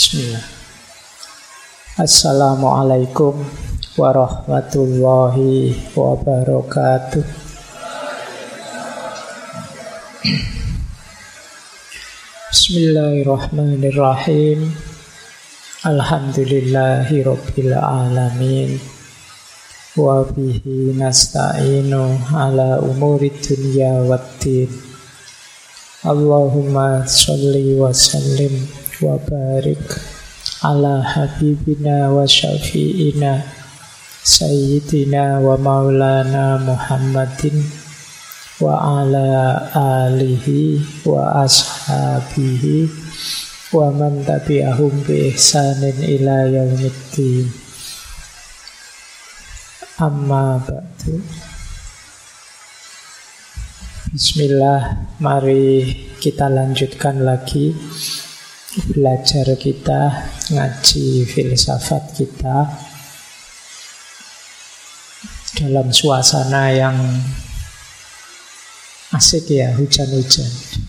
Bismillah. Assalamualaikum warahmatullahi wabarakatuh. Bismillahirrahmanirrahim. Alhamdulillahi rabbil alamin. Wa bihi nasta'inu ala umuri dunya waddin. Allahumma sholli wa sallim wa barik ala habibina wa syafi'ina sayyidina wa maulana Muhammadin wa ala alihi wa ashabihi wa man tabi'ahum bi ihsanin ila yaumiddin. Amma ba'du. Bismillah, mari kita lanjutkan lagi belajar kita, ngaji filsafat kita dalam suasana yang asik ya, hujan-hujan.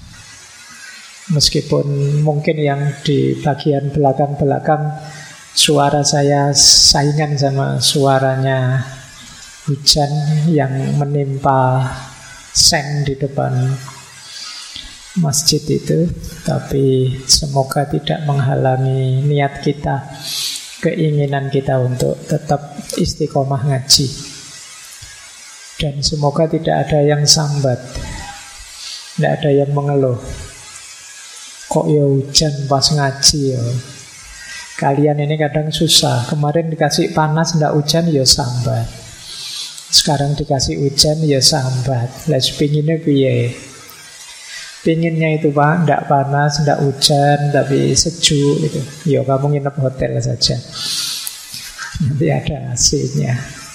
Meskipun mungkin yang di bagian belakang-belakang suara saya saingan sama suaranya hujan yang menimpa seng di depan masjid itu, tapi semoga tidak menghalangi niat kita, keinginan kita untuk tetap istiqomah ngaji. Dan semoga tidak ada yang sambat, tidak ada yang mengeluh, kok ya hujan pas ngaji ya. Kalian ini kadang susah. Kemarin dikasih panas tidak hujan ya sambat, sekarang dikasih hujan ya sambat. Lah sepinginnya piye? Pinginnya itu Pak, tidak panas, tidak hujan, tapi sejuk itu. Ya kamu nginep hotel saja, nanti ada AC-nya.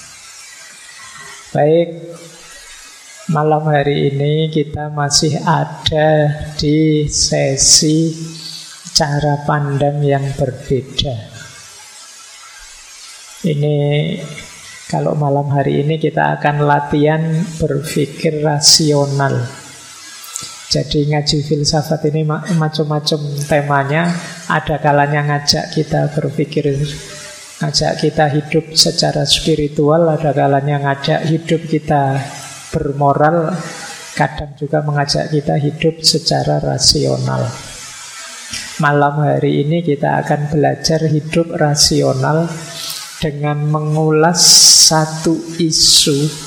Baik, malam hari ini kita masih ada di sesi cara pandang yang berbeda. Ini kalau malam hari ini kita akan latihan berpikir rasional. Jadi ngaji filsafat ini macam-macam temanya. Ada kalanya ngajak kita berpikir, ngajak kita hidup secara spiritual. Ada kalanya ngajak hidup kita bermoral. Kadang juga mengajak kita hidup secara rasional. Malam hari ini kita akan belajar hidup rasional dengan mengulas satu isu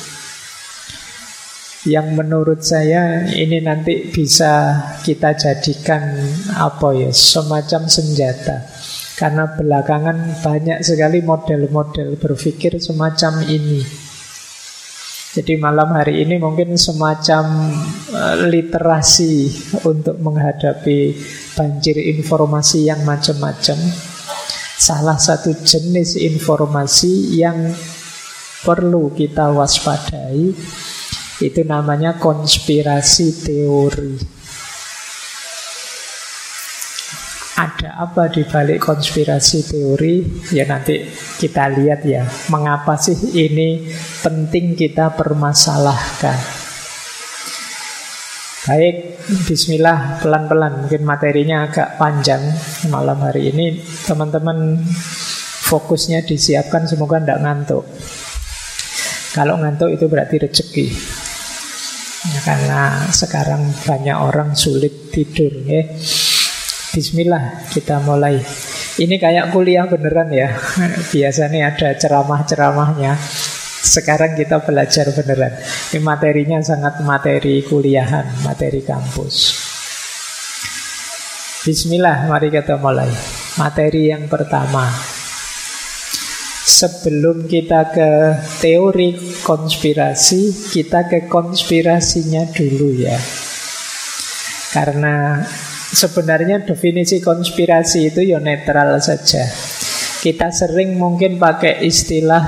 yang menurut saya ini nanti bisa kita jadikan semacam senjata. Karena belakangan banyak sekali model-model berpikir semacam ini. Jadi malam hari ini mungkin semacam literasi untuk menghadapi banjir informasi yang macam-macam. Salah satu jenis informasi yang perlu kita waspadai itu namanya konspirasi teori. Ada apa di balik konspirasi teori? Ya nanti kita lihat ya, mengapa sih ini penting kita permasalahkan. Baik, bismillah, pelan-pelan. Mungkin materinya agak panjang malam hari ini. Teman-teman fokusnya disiapkan, semoga tidak ngantuk. Kalau ngantuk itu berarti rezeki. Ya, karena sekarang banyak orang sulit tidur ya. Bismillah, kita mulai. Ini kayak kuliah beneran ya. Biasanya ada ceramah-ceramahnya. Sekarang kita belajar beneran. Ini materinya sangat materi kuliahan, materi kampus. Bismillah, mari kita mulai. Materi yang pertama. Sebelum kita ke teori konspirasi, kita ke konspirasinya dulu ya. Karena sebenarnya definisi konspirasi itu ya netral saja. Kita sering mungkin pakai istilah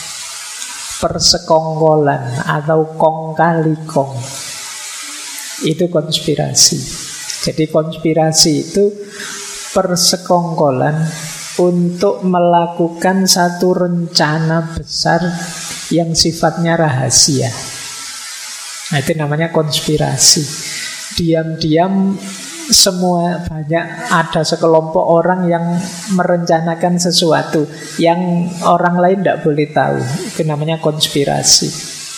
persekongkolan atau kong kali kong. Itu konspirasi. Jadi konspirasi itu persekongkolan untuk melakukan satu rencana besar yang sifatnya rahasia. Nah, itu namanya konspirasi. Diam-diam banyak ada sekelompok orang yang merencanakan sesuatu yang orang lain tidak boleh tahu. Itu namanya konspirasi.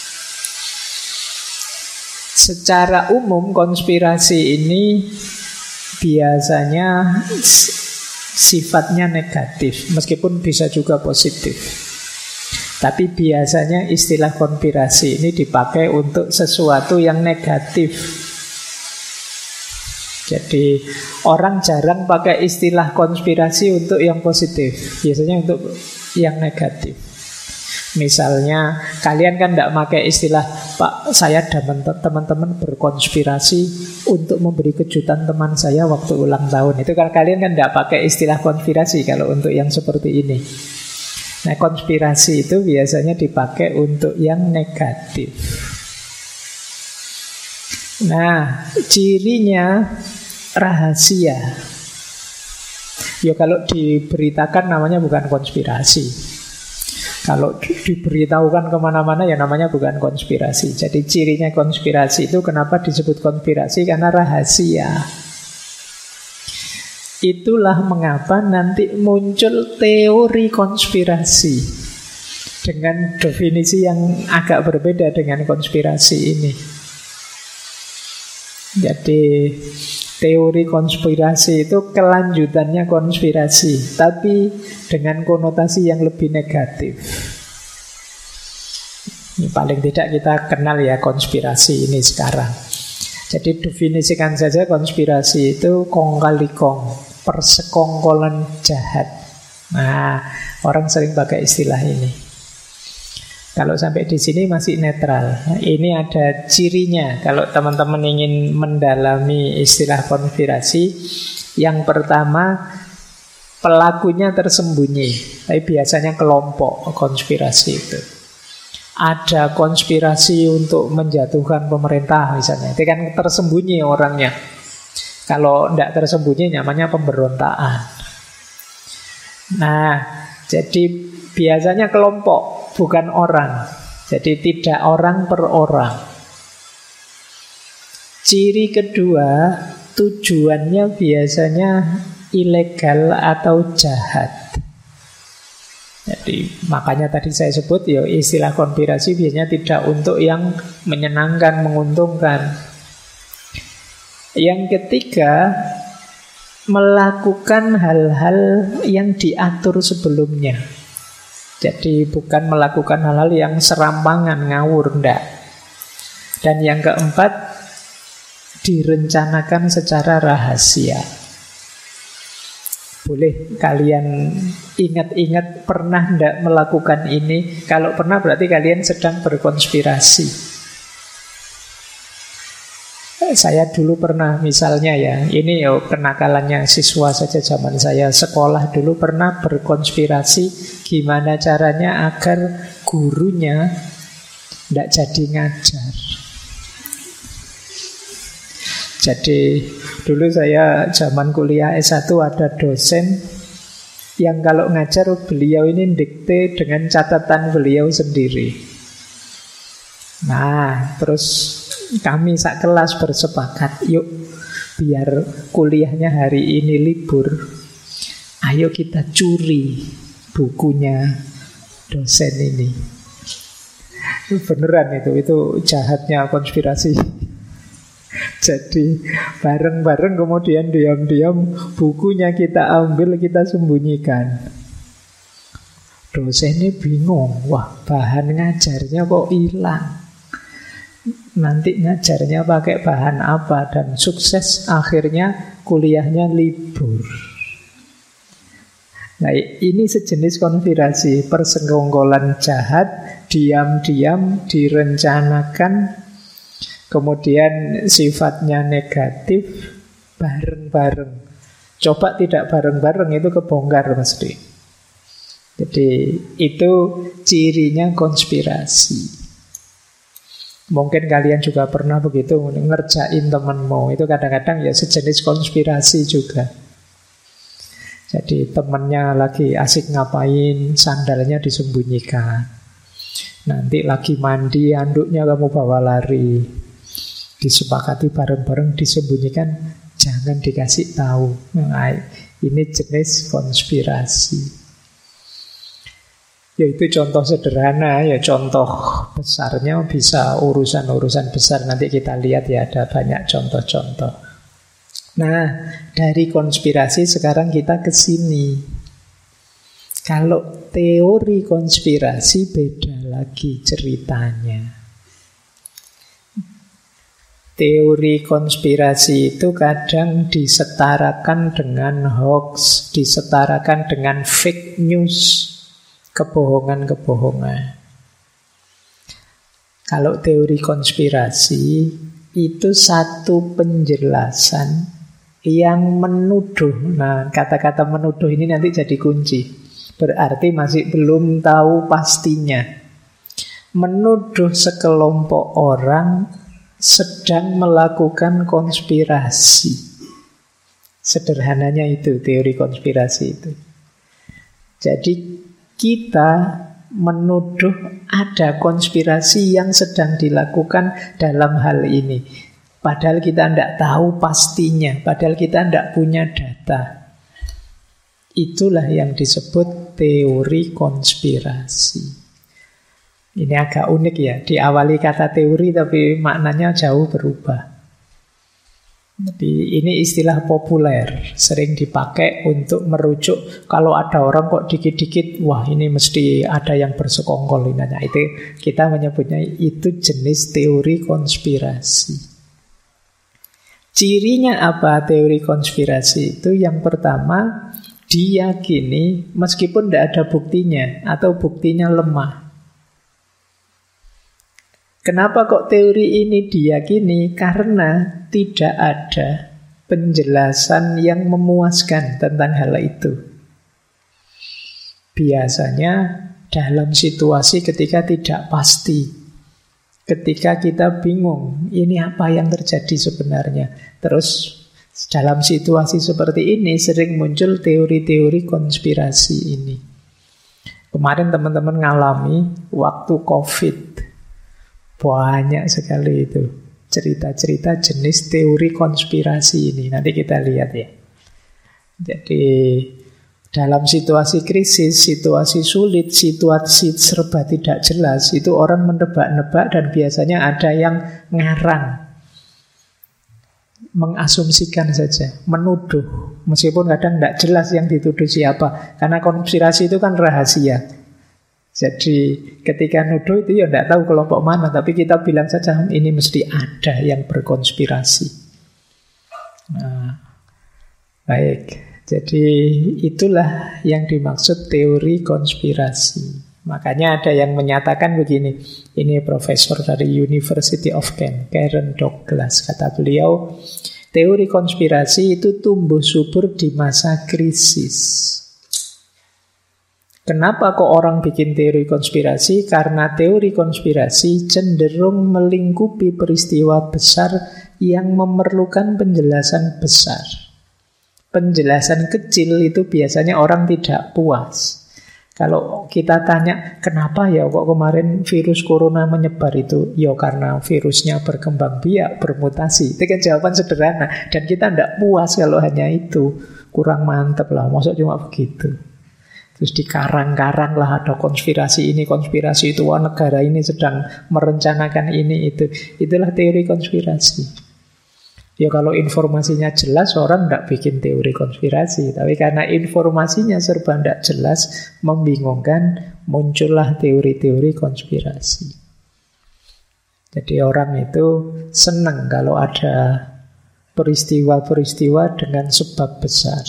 Secara umum konspirasi ini biasanya sifatnya negatif, meskipun bisa juga positif. Tapi biasanya istilah konspirasi ini dipakai untuk sesuatu yang negatif. Jadi orang jarang pakai istilah konspirasi untuk yang positif. Biasanya untuk yang negatif. Misalnya kalian kan tidak pakai istilah, Pak, saya dan teman-teman berkonspirasi untuk memberi kejutan teman saya waktu ulang tahun. Itu kalau kalian kan tidak pakai istilah konspirasi kalau untuk yang seperti ini. Nah, konspirasi itu biasanya dipakai untuk yang negatif. Nah, cirinya rahasia. Ya kalau diberitakan namanya bukan konspirasi. Kalau diberitahukan kemana-mana ya namanya bukan konspirasi. Jadi cirinya konspirasi itu kenapa disebut konspirasi? Karena rahasia. Itulah mengapa nanti muncul teori konspirasi dengan definisi yang agak berbeda dengan konspirasi ini. Jadi teori konspirasi itu kelanjutannya konspirasi, tapi dengan konotasi yang lebih negatif. Ini paling tidak kita kenal ya konspirasi ini sekarang. Jadi definisikan saja konspirasi itu kong kali kong, persekongkolan jahat. Nah, orang sering pakai istilah ini. Kalau sampai di sini masih netral. Nah, ini ada cirinya. Kalau teman-teman ingin mendalami istilah konspirasi, yang pertama pelakunya tersembunyi. Tapi biasanya kelompok konspirasi itu. Ada konspirasi untuk menjatuhkan pemerintah misalnya. Itu kan tersembunyi orangnya. Kalau tidak tersembunyi namanya pemberontakan. Nah, jadi biasanya kelompok, bukan orang. Jadi tidak orang per orang. Ciri kedua, tujuannya biasanya ilegal atau jahat. Jadi makanya tadi saya sebut ya istilah konspirasi biasanya tidak untuk yang menyenangkan, menguntungkan. Yang ketiga, melakukan hal-hal yang diatur sebelumnya. Jadi bukan melakukan hal-hal yang serampangan, ngawur, enggak. Dan yang keempat, direncanakan secara rahasia. Boleh kalian ingat-ingat pernah enggak melakukan ini? Kalau pernah berarti kalian sedang berkonspirasi. Saya dulu pernah misalnya ya, ini ya kenakalannya siswa saja zaman saya sekolah dulu pernah berkonspirasi gimana caranya agar gurunya tidak jadi ngajar. Jadi dulu saya zaman kuliah S1 ada dosen yang kalau ngajar beliau ini dikte dengan catatan beliau sendiri. Nah, terus kami sak kelas bersepakat, yuk biar kuliahnya hari ini libur, ayo kita curi bukunya dosen ini. Beneran itu jahatnya konspirasi. Jadi bareng-bareng kemudian diam-diam bukunya kita ambil, kita sembunyikan. Dosennya bingung, wah bahan ngajarnya kok hilang. Nanti ngajarnya pakai bahan apa, dan sukses akhirnya kuliahnya libur. Nah, ini sejenis konspirasi, persekongkolan jahat, diam-diam direncanakan, kemudian sifatnya negatif, bareng-bareng. Coba tidak bareng-bareng itu kebongkar mesti. Jadi itu cirinya konspirasi. Mungkin kalian juga pernah begitu ngerjain temanmu. Itu kadang-kadang ya sejenis konspirasi juga. Jadi temannya lagi asik ngapain, sandalnya disembunyikan. Nanti lagi mandi, handuknya kamu bawa lari. Disepakati bareng-bareng disembunyikan. jangan dikasih tahu. Nah, ini jenis konspirasi. Ya itu contoh sederhana, ya contoh besarnya bisa urusan-urusan besar. Nanti kita lihat ya, ada banyak contoh-contoh. Nah, dari konspirasi sekarang kita ke sini. Kalau teori konspirasi beda lagi ceritanya. Teori konspirasi itu kadang disetarakan dengan hoax, disetarakan dengan fake news, kebohongan-kebohongan. Kalau teori konspirasi itu satu penjelasan yang menuduh. Nah, kata-kata menuduh ini nanti jadi kunci. Berarti masih belum tahu pastinya. Menuduh sekelompok orang sedang melakukan konspirasi. Sederhananya itu teori konspirasi itu. Jadi kita menuduh ada konspirasi yang sedang dilakukan dalam hal ini. Padahal kita tidak tahu pastinya, padahal kita tidak punya data. Itulah yang disebut teori konspirasi. Ini agak unik ya, diawali kata teori tapi maknanya jauh berubah. Jadi ini istilah populer, sering dipakai untuk merujuk kalau ada orang kok dikit-dikit, wah ini mesti ada yang bersekongkol. Nah, itu kita menyebutnya itu jenis teori konspirasi. Cirinya apa teori konspirasi itu? Yang pertama, diyakini meskipun tidak ada buktinya atau buktinya lemah. Kenapa kok teori ini diyakini? Karena tidak ada penjelasan yang memuaskan tentang hal itu. Biasanya dalam situasi ketika tidak pasti, ketika kita bingung, ini apa yang terjadi sebenarnya. Terus dalam situasi seperti ini sering muncul teori-teori konspirasi ini. Kemarin teman-teman ngalami waktu COVID. Banyak sekali itu cerita-cerita jenis teori konspirasi ini. Nanti kita lihat ya. Jadi dalam situasi krisis, situasi sulit, situasi serba tidak jelas, itu orang menebak-nebak dan biasanya ada yang ngarang. Mengasumsikan saja, menuduh. Meskipun kadang tidak jelas yang dituduh siapa. Karena konspirasi itu kan rahasia. Jadi ketika nuduh itu ya tidak tahu kelompok mana. Tapi kita bilang saja ini mesti ada yang berkonspirasi. Nah, baik. Jadi itulah yang dimaksud teori konspirasi. Makanya ada yang menyatakan begini. Ini profesor dari University of Kent, Karen Douglas. Kata beliau, teori konspirasi itu tumbuh subur di masa krisis. Kenapa kok orang bikin teori konspirasi? Karena teori konspirasi cenderung melingkupi peristiwa besar yang memerlukan penjelasan besar. Penjelasan kecil itu biasanya orang tidak puas. Kalau kita tanya, kenapa ya kok kemarin virus corona menyebar itu? Ya karena virusnya berkembang biak, bermutasi. Itu kan jawaban sederhana. Dan kita tidak puas kalau hanya itu. Kurang mantep lah, maksud cuma begitu. Terus dikarang-karang lah ada konspirasi ini, konspirasi itu. Wah, negara ini sedang merencanakan ini, itu. Itulah teori konspirasi. Ya kalau informasinya jelas, orang tidak bikin teori konspirasi. Tapi karena informasinya serba tidak jelas, membingungkan, muncullah teori-teori konspirasi. Jadi orang itu senang kalau ada peristiwa-peristiwa dengan sebab besar.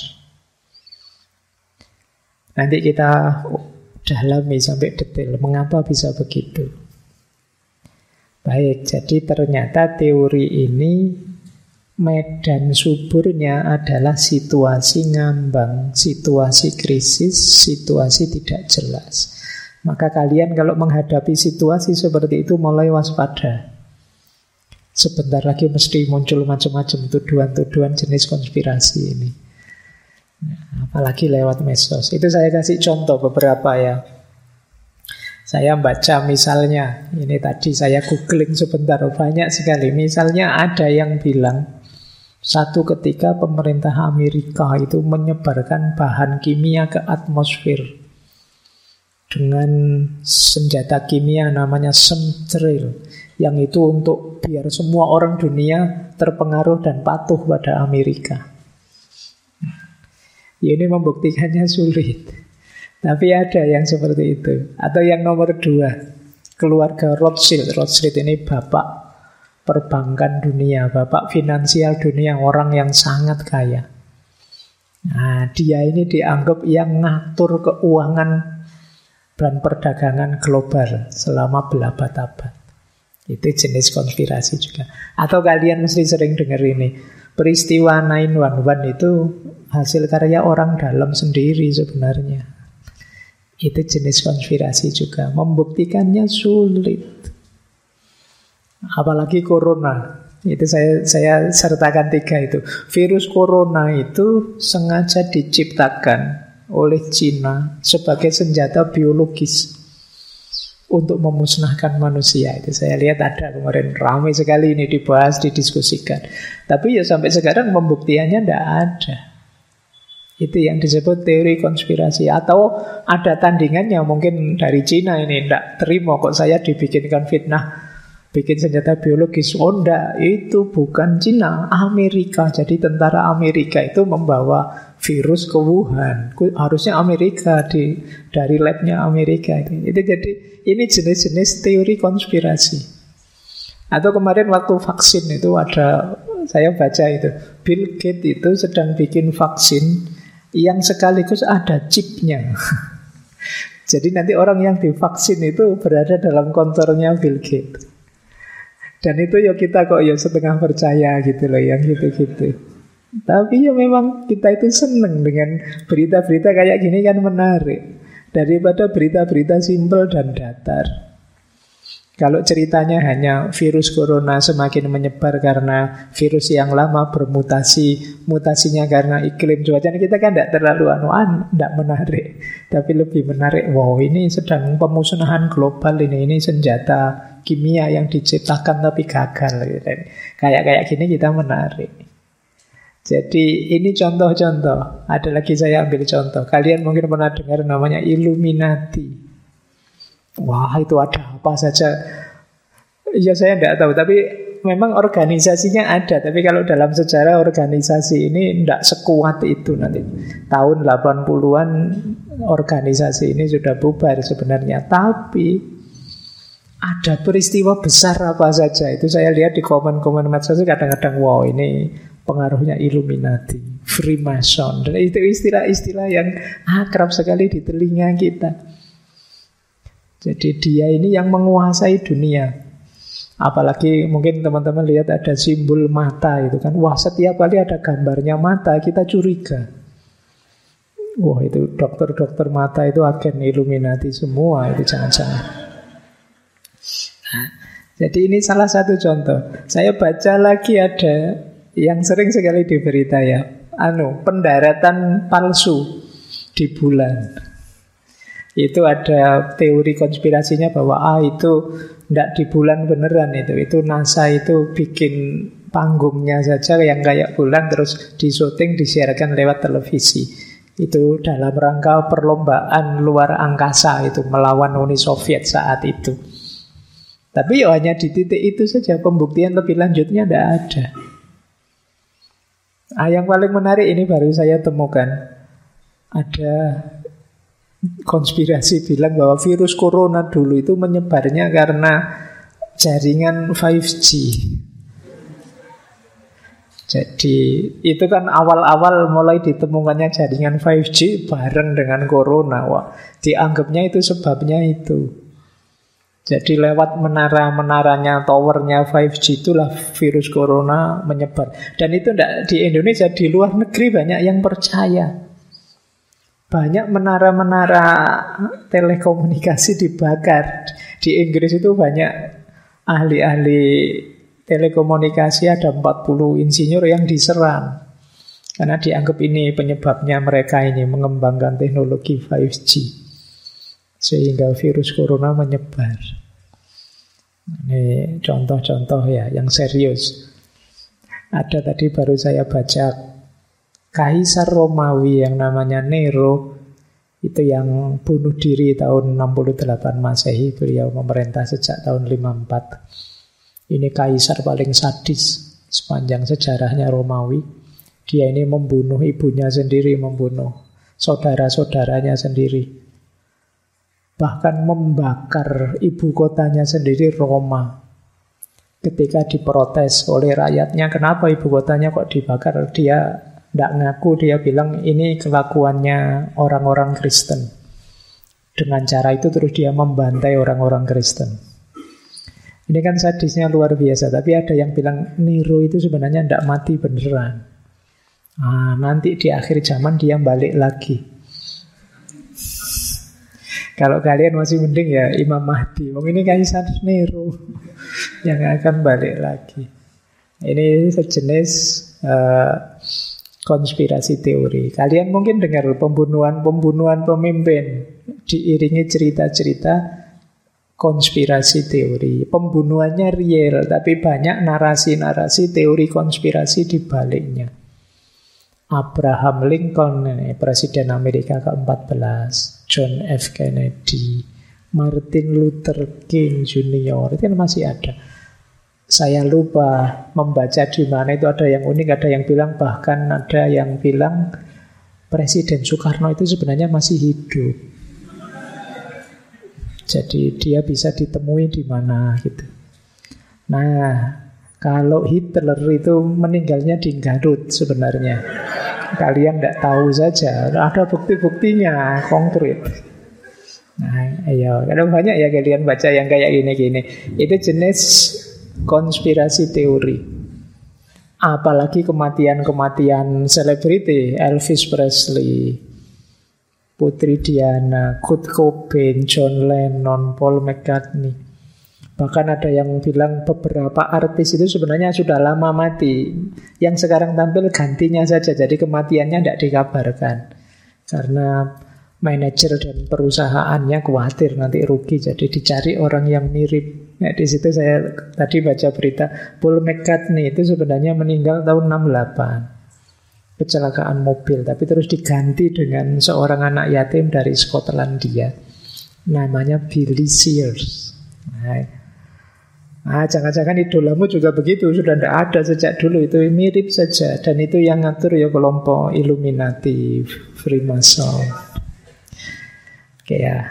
Nanti kita dalami sampai detail mengapa bisa begitu. Baik, jadi ternyata teori ini medan suburnya adalah situasi ngambang, situasi krisis, situasi tidak jelas. Maka kalian kalau menghadapi situasi seperti itu mulai waspada. Sebentar lagi mesti muncul macam-macam tuduhan-tuduhan jenis konspirasi ini. Apalagi lewat medsos. Itu saya kasih contoh beberapa ya. Saya baca misalnya, ini tadi saya googling sebentar, banyak sekali. Misalnya ada yang bilang Satu ketika pemerintah Amerika itu menyebarkan bahan kimia ke atmosfer dengan senjata kimia namanya chemtrail, yang itu untuk biar semua orang dunia terpengaruh dan patuh pada Amerika. Ini membuktikannya sulit, tapi ada yang seperti itu. Atau yang nomor 2, keluarga Rothschild. Rothschild ini bapak perbankan dunia, bapak finansial dunia, orang yang sangat kaya. Nah, dia ini dianggap yang ngatur keuangan dan perdagangan global selama berabad-abad. Itu jenis konspirasi juga. Atau kalian mesti sering dengar ini, peristiwa 9/11 itu hasil karya orang dalam sendiri sebenarnya. Itu jenis konspirasi juga. Membuktikannya sulit. Apalagi corona. Itu saya sertakan 3 itu. Virus corona itu sengaja diciptakan oleh Cina sebagai senjata biologis untuk memusnahkan manusia. Itu saya lihat ada kemarin ramai sekali ini dibahas, didiskusikan. Tapi ya sampai sekarang pembuktiannya tidak ada. Itu yang disebut teori konspirasi. Atau ada tandingannya, mungkin dari Cina ini tidak terima kok saya dibikinkan fitnah bikin senjata biologis. Oh enggak, itu bukan Cina, Amerika. Jadi tentara Amerika itu membawa virus ke Wuhan. Harusnya Amerika, dari labnya Amerika. Itu jadi ini jenis-jenis teori konspirasi. Atau kemarin waktu vaksin itu ada, saya baca itu, Bill Gates itu sedang bikin vaksin yang sekaligus ada chipnya. Jadi nanti orang yang divaksin itu berada dalam kantornya Bill Gates. Dan itu ya kita kok ya setengah percaya gitu loh, yang gitu-gitu. Tapi ya memang kita itu seneng dengan berita-berita kayak gini, kan menarik. Daripada berita-berita simpel dan datar. Kalau ceritanya hanya virus corona semakin menyebar karena virus yang lama bermutasi, mutasinya karena iklim cuaca, kita kan tidak terlalu tidak menarik. Tapi lebih menarik, wow ini sedang pemusnahan global ini senjata kimia yang diciptakan tapi gagal. Kayak gini kita menarik. Jadi ini contoh-contoh. Ada lagi saya ambil contoh. Kalian mungkin pernah dengar namanya Illuminati. Wah itu ada apa saja. Ya saya tidak tahu. Tapi memang organisasinya ada. Tapi kalau dalam sejarah organisasi ini tidak sekuat itu nanti. Tahun 80-an organisasi ini sudah bubar sebenarnya. Tapi ada peristiwa besar apa saja. Itu saya lihat di komen-komen medsos kadang-kadang, wow ini pengaruhnya Illuminati, Freemason. Dan itu istilah-istilah yang akrab sekali di telinga kita. Jadi dia ini yang menguasai dunia. Apalagi mungkin teman-teman lihat ada simbol mata itu kan. Wah setiap kali ada gambarnya mata kita curiga. Wah itu dokter-dokter mata itu agen Illuminati semua. Itu jangan-jangan. Nah, jadi ini salah satu contoh. Saya baca lagi ada yang sering sekali di berita ya, pendaratan palsu di bulan. Itu ada teori konspirasinya bahwa itu tidak di bulan beneran itu NASA itu bikin panggungnya saja yang kayak bulan terus disyuting disiarkan lewat televisi. Itu dalam rangka perlombaan luar angkasa itu melawan Uni Soviet saat itu. Tapi ya hanya di titik itu saja, pembuktian lebih lanjutnya tidak ada. Yang paling menarik ini baru saya temukan. Ada konspirasi bilang bahwa virus corona dulu itu menyebarnya karena jaringan 5G. Jadi itu kan awal-awal mulai ditemukannya jaringan 5G bareng dengan corona. Wah, dianggapnya itu sebabnya itu. Jadi lewat menara-menaranya, towernya 5G itulah virus corona menyebar. Dan itu tidak di Indonesia, di luar negeri banyak yang percaya. Banyak menara-menara telekomunikasi dibakar. Di Inggris itu banyak ahli-ahli telekomunikasi, ada 40 insinyur yang diserang. Karena dianggap ini penyebabnya mereka ini mengembangkan teknologi 5G. Sehingga virus corona menyebar. Ini contoh-contoh ya yang serius. Ada tadi baru saya baca Kaisar Romawi yang namanya Nero, itu yang bunuh diri tahun 68 Masehi, beliau memerintah sejak tahun 54. Ini kaisar paling sadis sepanjang sejarahnya Romawi. Dia ini membunuh ibunya sendiri, membunuh saudara-saudaranya sendiri. Bahkan membakar ibu kotanya sendiri, Roma. Ketika diprotes oleh rakyatnya, kenapa ibu kotanya kok dibakar? Dia tidak ngaku, dia bilang ini kelakuannya orang-orang Kristen. Dengan cara itu terus dia membantai orang-orang Kristen. Ini kan sadisnya luar biasa. Tapi ada yang bilang Nero itu sebenarnya tidak mati beneran. Nanti di akhir zaman dia balik lagi. Kalau kalian masih mending ya Imam Mahdi. Ini Kaisar Nero yang akan balik lagi. Ini sejenis konspirasi teori. Kalian mungkin dengar pembunuhan pemimpin diiringi cerita-cerita konspirasi teori. Pembunuhannya real, tapi banyak narasi-narasi teori konspirasi di baliknya. Abraham Lincoln, Presiden Amerika ke-14, John F. Kennedy, Martin Luther King Jr. Itu kan masih ada. Saya lupa membaca di mana itu, ada yang unik, ada yang bilang, bahkan ada yang bilang Presiden Soekarno itu sebenarnya masih hidup. Jadi dia bisa ditemui di mana gitu. Nah, kalau Hitler itu meninggalnya di Garut sebenarnya. Kalian tidak tahu saja, ada bukti-buktinya konkret. Nah, ayo, karena banyak ya kalian baca yang kayak gini-gini. Itu jenis konspirasi teori. Apalagi kematian-kematian selebriti, Elvis Presley, Putri Diana, Kurt Cobain, John Lennon, Paul McCartney. Bahkan ada yang bilang beberapa artis itu sebenarnya sudah lama mati. Yang sekarang tampil gantinya saja, jadi kematiannya tidak dikabarkan. Karena manajer dan perusahaannya khawatir nanti rugi, jadi dicari orang yang mirip. Nah, di situ saya tadi baca berita Paul McCartney itu sebenarnya meninggal tahun 68. Kecelakaan mobil, tapi terus diganti dengan seorang anak yatim dari Skotlandia. Namanya Billy Shears. Jangan-jangan idolamu juga begitu, sudah tidak ada sejak dulu, itu mirip saja. Dan itu yang ngatur ya kelompok Illuminati, Freemason. Oke ya.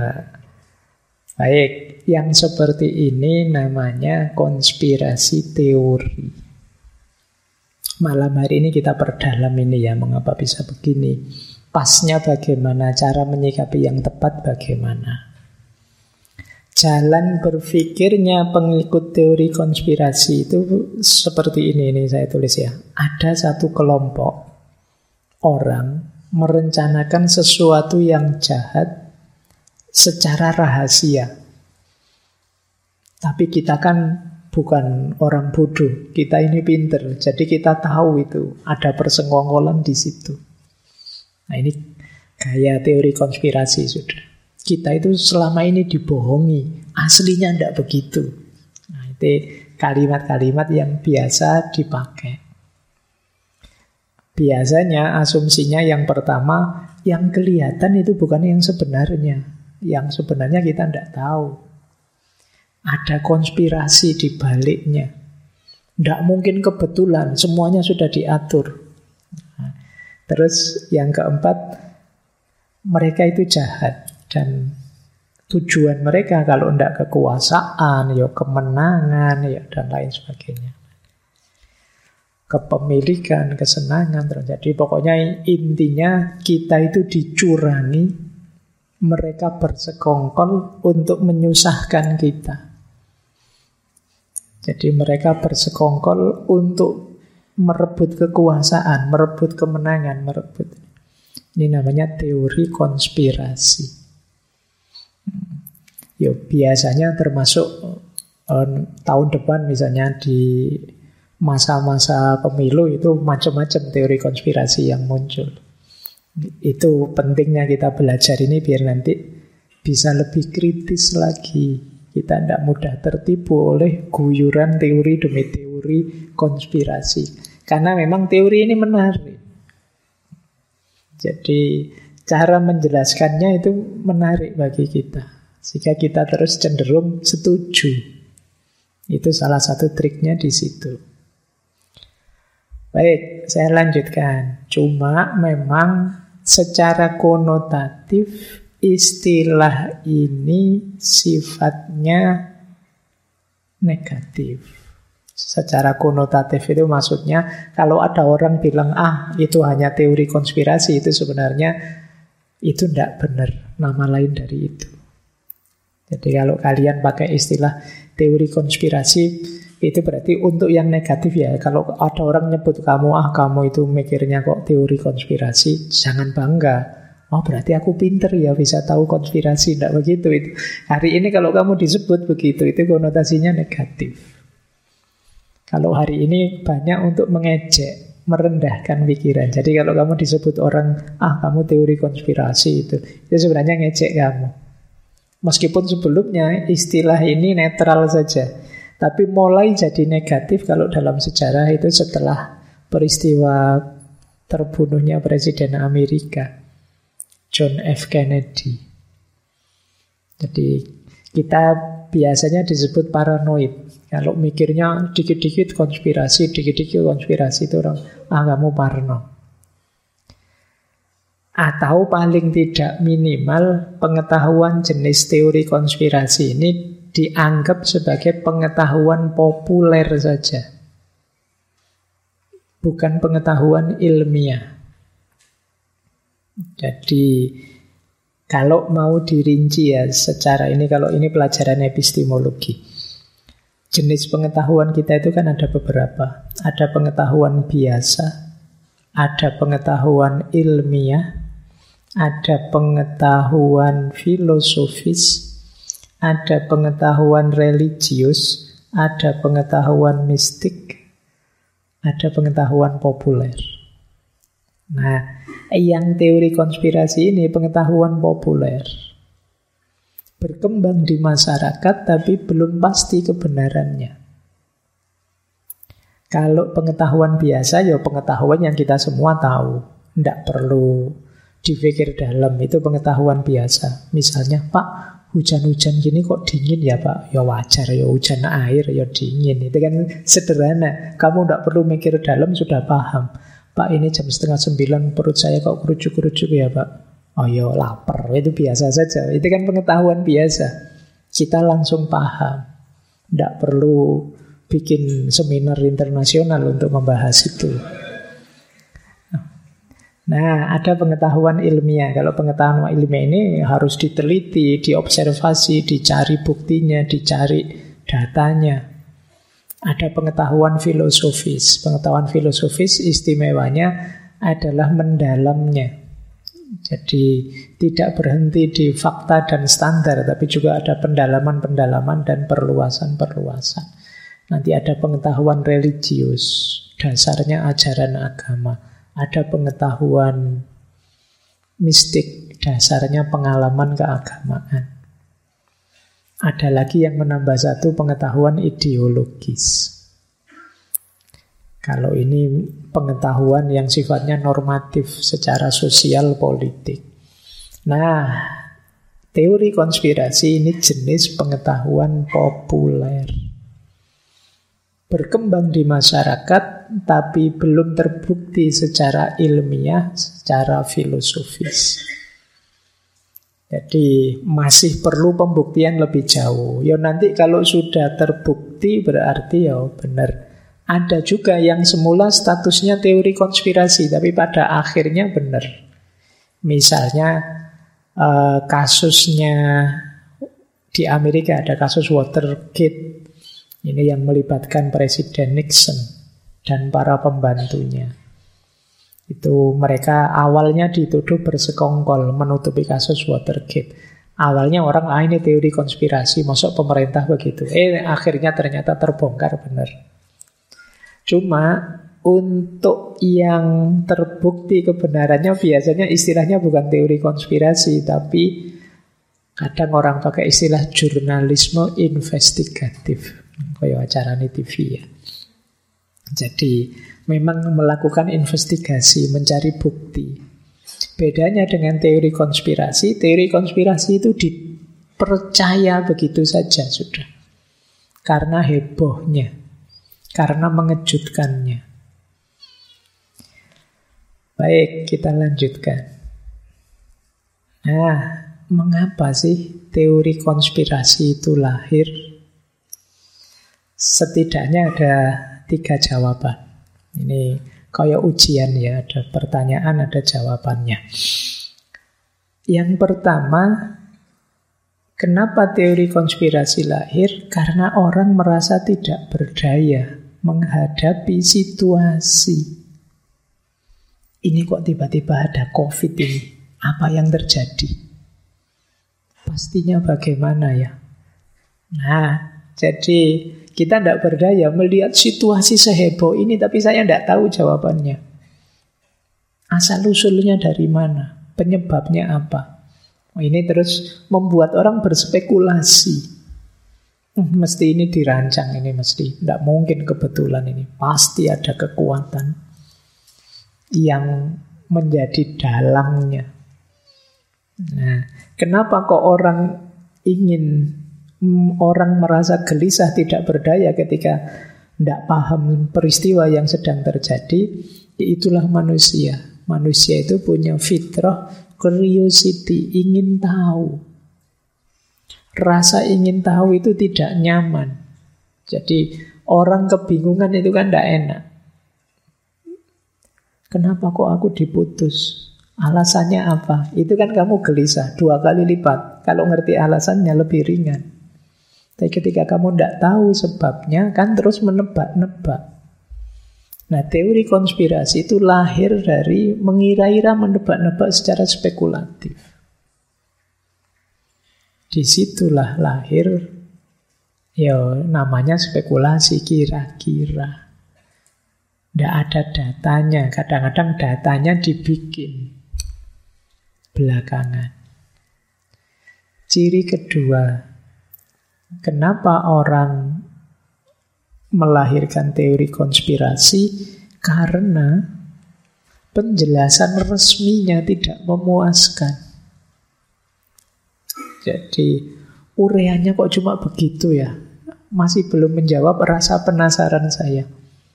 Baik, yang seperti ini namanya konspirasi teori. Malam hari ini kita perdalam ini ya, mengapa bisa begini. Pasnya bagaimana, cara menyikapi yang tepat bagaimana. Jalan berpikirnya pengikut teori konspirasi itu seperti ini saya tulis ya. Ada satu kelompok orang merencanakan sesuatu yang jahat secara rahasia. Tapi kita kan bukan orang bodoh, kita ini pinter, jadi kita tahu itu ada persengongkolan di situ. Nah, ini gaya teori konspirasi sudah. Kita itu selama ini dibohongi, aslinya tidak begitu. Nah, itu kalimat-kalimat yang biasa dipakai. Biasanya asumsinya yang pertama, yang kelihatan itu bukan yang sebenarnya. Yang sebenarnya kita tidak tahu. Ada konspirasi di baliknya. Tidak mungkin kebetulan, semuanya sudah diatur. Nah, terus yang keempat, mereka itu jahat. Dan tujuan mereka kalau tidak kekuasaan, ya kemenangan, ya dan lain sebagainya. Kepemilikan, kesenangan terjadi. Pokoknya intinya kita itu dicurangi, mereka bersekongkol untuk menyusahkan kita. Jadi mereka bersekongkol untuk merebut kekuasaan, merebut kemenangan, merebut. Ini namanya teori konspirasi. Ya, biasanya termasuk tahun depan misalnya di masa-masa pemilu itu macam-macam teori konspirasi yang muncul. Itu pentingnya kita belajar ini biar nanti bisa lebih kritis lagi. Kita tidak mudah tertipu oleh guyuran teori demi teori. teori konspirasi. Karena memang teori ini menarik. Jadi cara menjelaskannya itu menarik bagi kita, sehingga kita terus cenderung setuju. Itu salah satu triknya di situ. Baik, saya lanjutkan. Cuma memang secara konotatif istilah ini sifatnya negatif. Secara konotatif itu maksudnya kalau ada orang bilang itu hanya teori konspirasi, itu sebenarnya itu tidak benar, nama lain dari itu. Jadi kalau kalian pakai istilah teori konspirasi, itu berarti untuk yang negatif ya. Kalau ada orang nyebut kamu itu mikirnya kok teori konspirasi, jangan bangga. Berarti aku pinter ya bisa tahu konspirasi. Tidak begitu itu. Hari ini kalau kamu disebut begitu, itu konotasinya negatif. Kalau hari ini banyak untuk mengejek, merendahkan pikiran. Jadi kalau kamu disebut orang, kamu teori konspirasi, itu sebenarnya ngejek kamu. Meskipun sebelumnya istilah ini netral saja, tapi mulai jadi negatif kalau dalam sejarah itu setelah peristiwa terbunuhnya Presiden Amerika, John F. Kennedy. Jadi kita biasanya disebut paranoid. Kalau mikirnya dikit-dikit konspirasi itu orang, kamu parno. Atau paling tidak minimal pengetahuan jenis teori konspirasi ini dianggap sebagai pengetahuan populer saja, bukan pengetahuan ilmiah. Jadi kalau mau dirinci ya secara ini, kalau ini pelajaran epistemologi, jenis pengetahuan kita itu kan ada beberapa. Ada pengetahuan biasa, ada pengetahuan ilmiah, ada pengetahuan filosofis, ada pengetahuan religius, ada pengetahuan mistik, ada pengetahuan populer. Nah, yang teori konspirasi ini pengetahuan populer, berkembang di masyarakat tapi belum pasti kebenarannya. Kalau pengetahuan biasa ya pengetahuan yang kita semua tahu, tidak perlu dipikir dalam, itu pengetahuan biasa. Misalnya, Pak, hujan-hujan gini kok dingin ya Pak? Ya wajar, ya hujan air, ya dingin. Itu kan sederhana, kamu tidak perlu mikir dalam, sudah paham. Pak, ini jam 8:30 perut saya kok kerucuk-kerucuk ya Pak? Oh ya lapar, itu biasa saja. Itu kan pengetahuan biasa, kita langsung paham. Tidak perlu bikin seminar internasional untuk membahas itu. Nah, ada pengetahuan ilmiah. Kalau pengetahuan ilmiah ini harus diteliti, diobservasi, dicari buktinya, dicari datanya. Ada pengetahuan filosofis. Pengetahuan filosofis istimewanya adalah mendalamnya. Jadi tidak berhenti di fakta dan standar, tapi juga ada pendalaman-pendalaman dan perluasan-perluasan. Nanti ada pengetahuan religius, dasarnya ajaran agama. Ada pengetahuan mistik, dasarnya pengalaman keagamaan. Ada lagi yang menambah satu, pengetahuan ideologis. Kalau ini pengetahuan yang sifatnya normatif secara sosial politik. Nah, teori konspirasi ini jenis pengetahuan populer, berkembang di masyarakat tapi belum terbukti secara ilmiah, secara filosofis. Jadi masih perlu pembuktian lebih jauh. Ya nanti kalau sudah terbukti berarti ya benar. Ada juga yang semula statusnya teori konspirasi tapi pada akhirnya benar. Misalnya kasusnya di Amerika, ada kasus Watergate. Ini yang melibatkan Presiden Nixon dan para pembantunya. Itu mereka awalnya dituduh bersekongkol menutupi kasus Watergate. Awalnya orang, ini teori konspirasi, masuk pemerintah begitu. Akhirnya ternyata terbongkar benar. Cuma untuk yang terbukti kebenarannya biasanya istilahnya bukan teori konspirasi, tapi kadang orang pakai istilah jurnalisme investigatif. Kayak acara di TV ya. Jadi memang melakukan investigasi, mencari bukti. Bedanya dengan teori konspirasi itu dipercaya begitu saja sudah. Karena hebohnya, karena mengejutkannya. Baik, kita lanjutkan. Nah, mengapa sih teori konspirasi itu lahir? Setidaknya ada 3 jawaban. Ini kayak ujian ya, ada pertanyaan, ada jawabannya. Yang pertama, kenapa teori konspirasi lahir? Karena orang merasa tidak berdaya menghadapi situasi. Ini kok tiba-tiba ada COVID ini? Apa yang terjadi? Pastinya bagaimana ya? Nah, jadi kita tidak berdaya melihat situasi seheboh ini, tapi saya tidak tahu jawabannya. Asal-usulnya dari mana? Penyebabnya apa? Ini terus membuat orang berspekulasi. Mesti ini dirancang, ini mesti. Tidak mungkin kebetulan ini. Pasti ada kekuatan yang menjadi dalangnya. Nah, kenapa kok orang merasa gelisah, tidak berdaya ketika tidak paham peristiwa yang sedang terjadi? Itulah manusia. Manusia itu punya fitrah curiosity, ingin tahu. Rasa ingin tahu itu tidak nyaman. Jadi orang kebingungan itu kan tidak enak. Kenapa kok aku diputus? Alasannya apa? Itu kan kamu gelisah 2 kali lipat. Kalau ngerti alasannya lebih ringan. Tapi ketika kamu tidak tahu sebabnya, kan terus menebak-nebak. Nah, teori konspirasi itu lahir dari mengira-ira, menebak-nebak secara spekulatif. Disitulah lahir, ya namanya spekulasi, kira-kira. Tidak ada datanya. Kadang-kadang datanya dibikin belakangan. Ciri kedua, kenapa orang melahirkan teori konspirasi? Karena penjelasan resminya tidak memuaskan. Jadi ureannya kok cuma begitu ya? Masih belum menjawab rasa penasaran saya.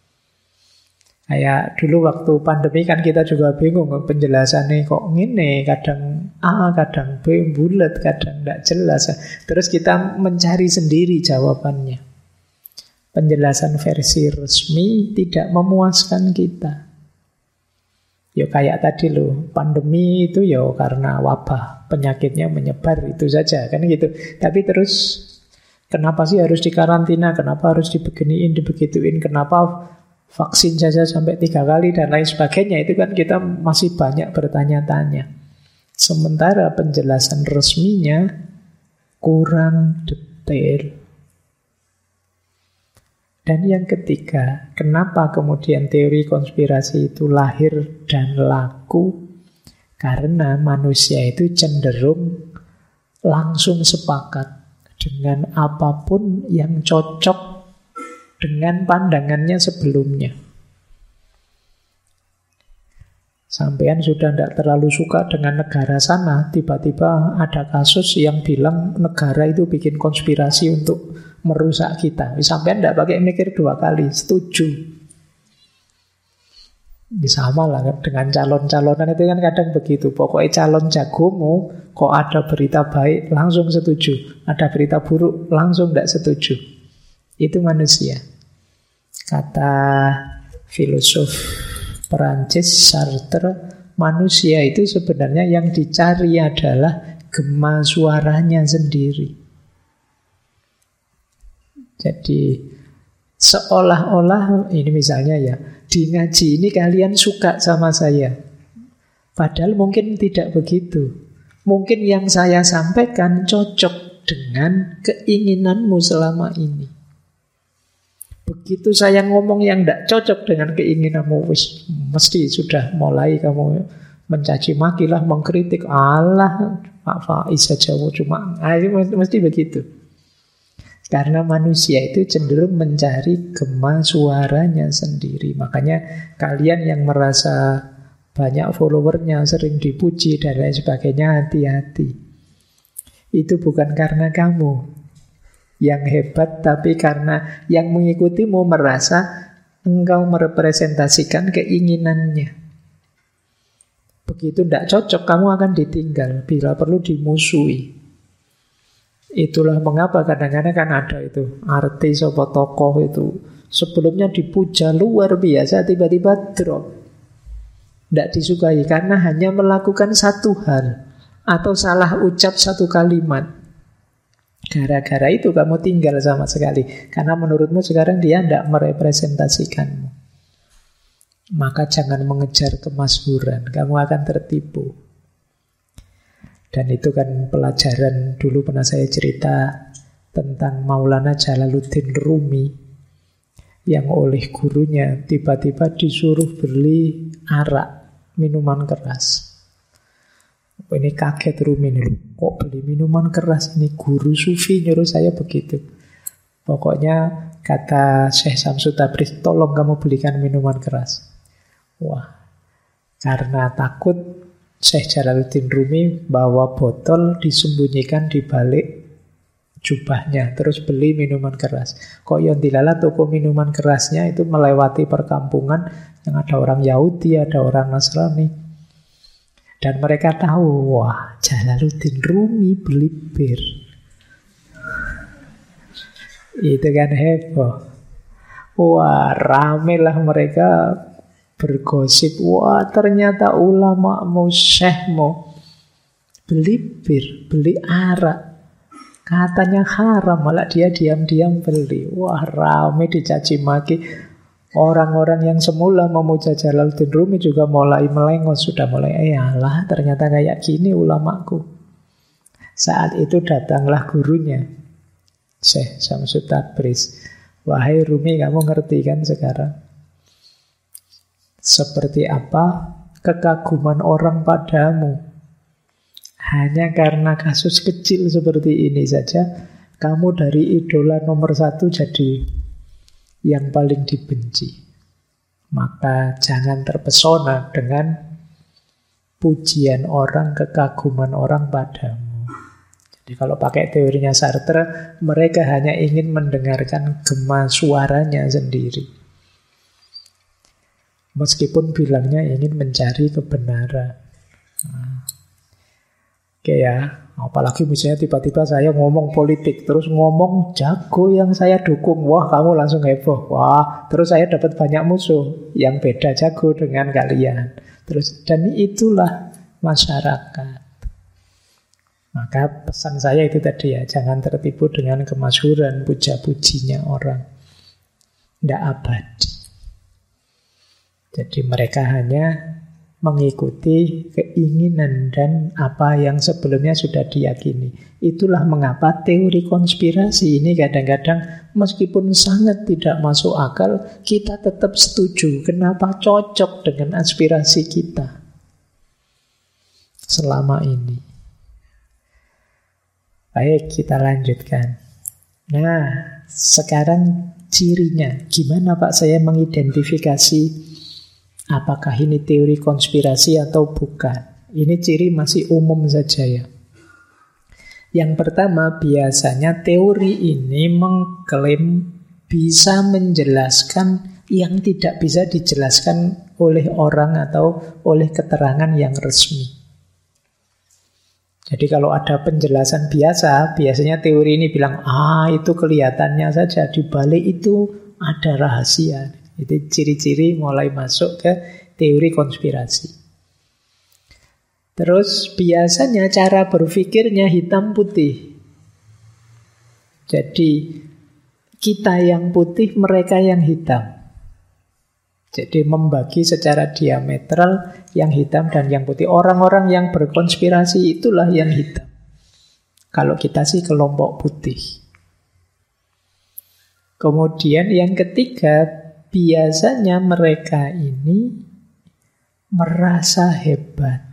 Kayak dulu waktu pandemi kan kita juga bingung penjelasannya kok ngene, kadang A, kadang B, bulat, kadang tidak jelas. Terus kita mencari sendiri jawabannya. Penjelasan versi resmi tidak memuaskan kita. Ya kayak tadi loh, pandemi itu ya karena wabah, penyakitnya menyebar, itu saja kan gitu. Tapi terus kenapa sih harus dikarantina? Kenapa harus dibeginiin, dibegituin? Kenapa vaksin saja sampai 3 kali dan lain sebagainya? Itu kan kita masih banyak bertanya-tanya. Sementara penjelasan resminya kurang detail. Dan yang ketiga, kenapa kemudian teori konspirasi itu lahir dan laku? Karena manusia itu cenderung langsung sepakat dengan apapun yang cocok dengan pandangannya sebelumnya. Sampean sudah tidak terlalu suka dengan negara sana, tiba-tiba ada kasus yang bilang negara itu bikin konspirasi untuk merusak kita. Sampean tidak pakai mikir 2 kali, setuju. Sama lah dengan calon-calonan itu kan kadang begitu. Pokoknya calon jagomu, kok ada berita baik langsung setuju, ada berita buruk langsung tidak setuju. Itu manusia. Kata filosof Perancis Sartre, manusia itu sebenarnya yang dicari adalah gema suaranya sendiri. Jadi seolah-olah ini misalnya ya, di ngaji ini kalian suka sama saya. Padahal mungkin tidak begitu. Mungkin yang saya sampaikan cocok dengan keinginanmu selama ini. Begitu saya ngomong yang tidak cocok dengan keinginanmu, mesti sudah mulai kamu mencaci makilah, mengkritik. Allah, Pak Faiz saja cuma, mesti begitu. Karena manusia itu cenderung mencari gema suaranya sendiri. Makanya kalian yang merasa banyak followernya, sering dipuji dan lain sebagainya, hati-hati. Itu bukan karena kamu yang hebat, tapi karena yang mengikutimu merasa engkau merepresentasikan keinginannya. Begitu tidak cocok, kamu akan ditinggal, bila perlu dimusuhi. Itulah mengapa kadang-kadang kan ada itu artis atau tokoh itu sebelumnya dipuja luar biasa, tiba-tiba drop, tidak disukai karena hanya melakukan satu hal atau salah ucap satu kalimat. Gara-gara itu kamu tinggal sama sekali, karena menurutmu sekarang dia tidak merepresentasikanmu. Maka jangan mengejar kemasyhuran, kamu akan tertipu. Dan itu kan pelajaran dulu pernah saya cerita tentang Maulana Jalaluddin Rumi yang oleh gurunya tiba-tiba disuruh beli arak, minuman keras. Ini kaget Rumi nih, kok beli minuman keras, ini guru sufi nyuruh saya begitu. Pokoknya kata Syekh Syamsul Tabriz, tolong kamu belikan minuman keras. Wah, karena takut, Syekh Jalaluddin Rumi bawa botol disembunyikan di balik jubahnya, terus beli minuman keras. Kok yang dilala toko minuman kerasnya itu melewati perkampungan yang ada orang Yahudi, ada orang Nasrani. Dan mereka tahu, wah, Jalaluddin Rumi beli bir. Itu kan heboh. Wah, ramelah mereka bergosip, wah ternyata ulama-mu, syekhmu beli bir, beli arak. Katanya haram, malah dia diam-diam beli. Wah, rame dicaci maki. Orang-orang yang semula memuja Jalaluddin Rumi juga mulai melengos, sudah mulai, alah ternyata kayak gini ulamaku. Saat itu datanglah gurunya, Syekh Syamsul Tabriz. Wahai Rumi, kamu ngerti kan sekarang seperti apa kekaguman orang padamu? Hanya karena kasus kecil seperti ini saja, kamu dari idola nomor 1 jadi yang paling dibenci. Maka jangan terpesona dengan pujian orang, kekaguman orang padamu. Jadi kalau pakai teorinya Sartre, mereka hanya ingin mendengarkan gema suaranya sendiri. Meskipun bilangnya ingin mencari kebenaran. Oke ya, apalagi misalnya tiba-tiba saya ngomong politik, terus ngomong jago yang saya dukung, wah kamu langsung heboh, wah terus saya dapat banyak musuh yang beda jago dengan kalian. Terus dan itulah masyarakat. Maka pesan saya itu tadi ya, jangan tertipu dengan kemasyhuran, puja-pujinya orang. Tidak abadi. Jadi mereka hanya mengikuti keinginan dan apa yang sebelumnya sudah diyakini. Itulah mengapa teori konspirasi ini kadang-kadang meskipun sangat tidak masuk akal, kita tetap setuju. Kenapa? Cocok dengan aspirasi kita selama ini. Baik, kita lanjutkan. Nah, sekarang cirinya. Gimana Pak saya mengidentifikasi apakah ini teori konspirasi atau bukan? Ini ciri masih umum saja ya. Yang pertama, biasanya teori ini mengklaim bisa menjelaskan yang tidak bisa dijelaskan oleh orang atau oleh keterangan yang resmi. Jadi kalau ada penjelasan biasa, biasanya teori ini bilang, itu kelihatannya saja, di balik itu ada rahasia. Itu ciri-ciri mulai masuk ke teori konspirasi. Terus biasanya cara berpikirnya hitam putih. Jadi kita yang putih, mereka yang hitam. Jadi membagi secara diametral yang hitam dan yang putih. Orang-orang yang berkonspirasi itulah yang hitam. Kalau kita sih kelompok putih. Kemudian yang ketiga, biasanya mereka ini merasa hebat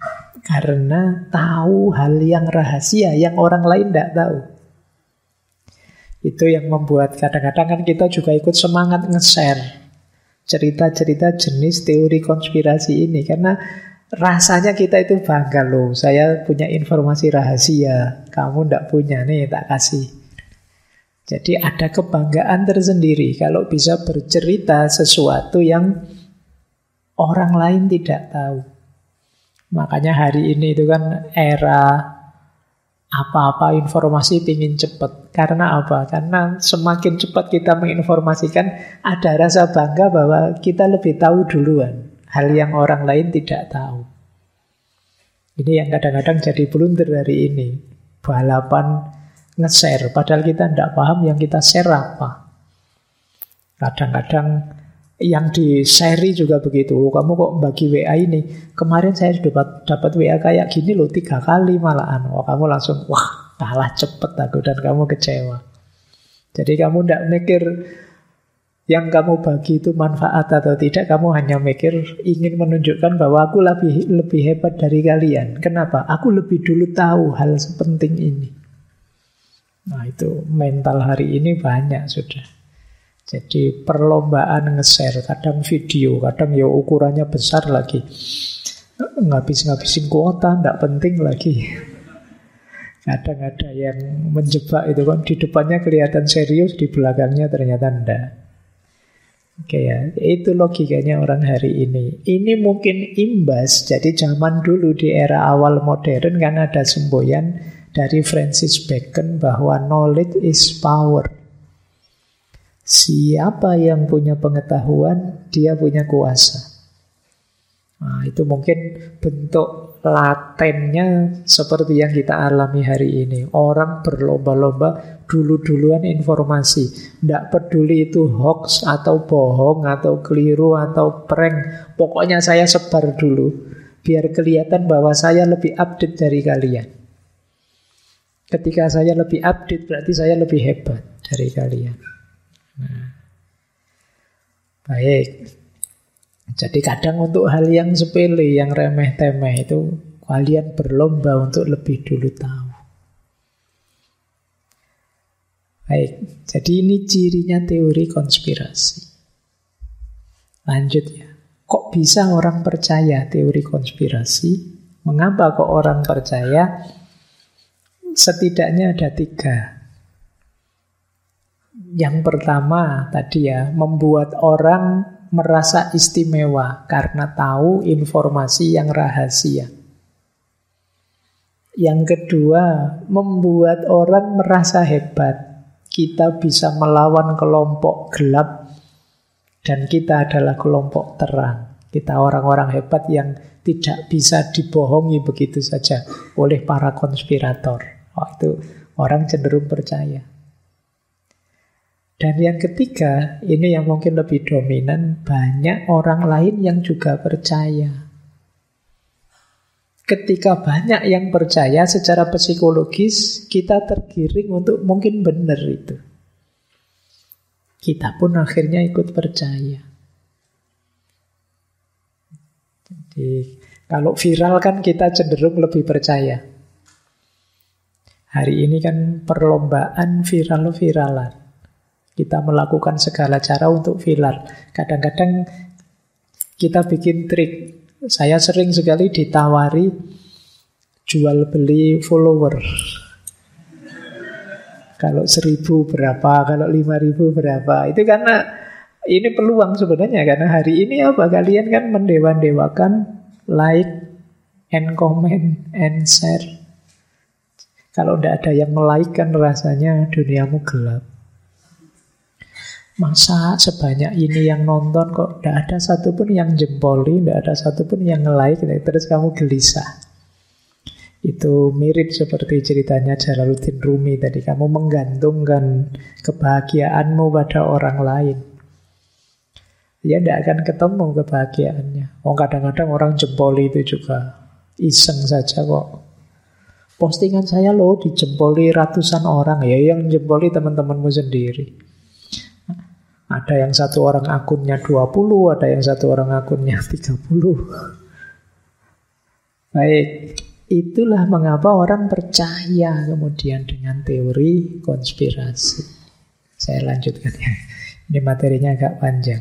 karena tahu hal yang rahasia yang orang lain tidak tahu. Itu yang membuat kadang-kadang kan kita juga ikut semangat nge-share cerita-cerita jenis teori konspirasi ini. Karena rasanya kita itu bangga loh. Saya punya informasi rahasia, kamu ndak punya, nih tak kasih. Jadi ada kebanggaan tersendiri kalau bisa bercerita sesuatu yang orang lain tidak tahu. Makanya hari ini itu kan era apa-apa informasi pingin cepat. Karena apa? Karena semakin cepat kita menginformasikan, ada rasa bangga bahwa kita lebih tahu duluan hal yang orang lain tidak tahu. Ini yang kadang-kadang jadi blunder dari ini. Balapan nge-share, padahal kita tidak paham yang kita share apa. Kadang-kadang yang di-share juga begitu. Kamu kok bagi WA ini? Kemarin saya sudah dapat WA kayak gini loh, 3 kali malahan. Kamu langsung, wah kalah cepet aku, dan kamu kecewa. Jadi kamu tidak mikir yang kamu bagi itu manfaat atau tidak. Kamu hanya mikir ingin menunjukkan bahwa aku lebih hebat dari kalian. Kenapa? Aku lebih dulu tahu hal sepenting ini. Nah itu mental hari ini banyak sudah. Jadi perlombaan nge-share, kadang video, kadang ya ukurannya besar lagi. Ngabis-ngabisin kuota, tidak penting lagi. Kadang ada yang menjebak itu kan, di depannya kelihatan serius, di belakangnya ternyata enggak. Oke ya, itu logikanya orang hari ini. Ini mungkin imbas, jadi zaman dulu di era awal modern kan ada semboyan dari Francis Bacon bahwa knowledge is power. Siapa yang punya pengetahuan, dia punya kuasa. Nah, itu mungkin bentuk latennya seperti yang kita alami hari ini. Orang berlomba-lomba dulu-duluan informasi. Tidak peduli itu hoax atau bohong atau keliru atau prank. Pokoknya saya sebar dulu, biar kelihatan bahwa saya lebih update dari kalian. Ketika saya lebih update, berarti saya lebih hebat dari kalian. Nah, baik. Jadi kadang untuk hal yang sepele, yang remeh-temeh itu kalian berlomba untuk lebih dulu tahu. Baik, jadi ini cirinya teori konspirasi. Lanjut ya. Kok bisa orang percaya teori konspirasi? Mengapa kok orang percaya? Setidaknya ada 3. Yang pertama tadi ya, membuat orang merasa istimewa karena tahu informasi yang rahasia. Yang kedua, membuat orang merasa hebat. Kita bisa melawan kelompok gelap dan kita adalah kelompok terang. Kita orang-orang hebat yang tidak bisa dibohongi begitu saja oleh para konspirator. Itu orang cenderung percaya. Dan yang ketiga, ini yang mungkin lebih dominan, banyak orang lain yang juga percaya. Ketika banyak yang percaya secara psikologis, kita tergiring untuk mungkin benar itu. Kita pun akhirnya ikut percaya. Jadi kalau viral kan kita cenderung lebih percaya. Hari ini kan perlombaan viral-viralan. Kita melakukan segala cara untuk viral. Kadang-kadang kita bikin trik. Saya sering sekali ditawari jual beli follower. Kalau 1.000 berapa, kalau 5.000 berapa. Itu karena ini peluang sebenarnya. Karena hari ini apa? Kalian kan mendewa-dewakan like and comment and share. Kalau tidak ada yang like kan rasanya duniamu gelap. Masa sebanyak ini yang nonton kok tidak ada satupun yang jempoli, tidak ada satupun yang nge-like, terus kamu gelisah. Itu mirip seperti ceritanya Jalaluddin Rumi tadi. Kamu menggantungkan kebahagiaanmu pada orang lain. Ya tidak akan ketemu kebahagiaannya. Kadang-kadang orang jempoli itu juga iseng saja kok. Postingan saya loh dijempoli ratusan orang. Ya yang jempoli teman-temanmu sendiri. Ada yang satu orang akunnya 20, ada yang satu orang akunnya 30. Baik, itulah mengapa orang percaya kemudian dengan teori konspirasi. Saya lanjutkan ya. Ini materinya agak panjang.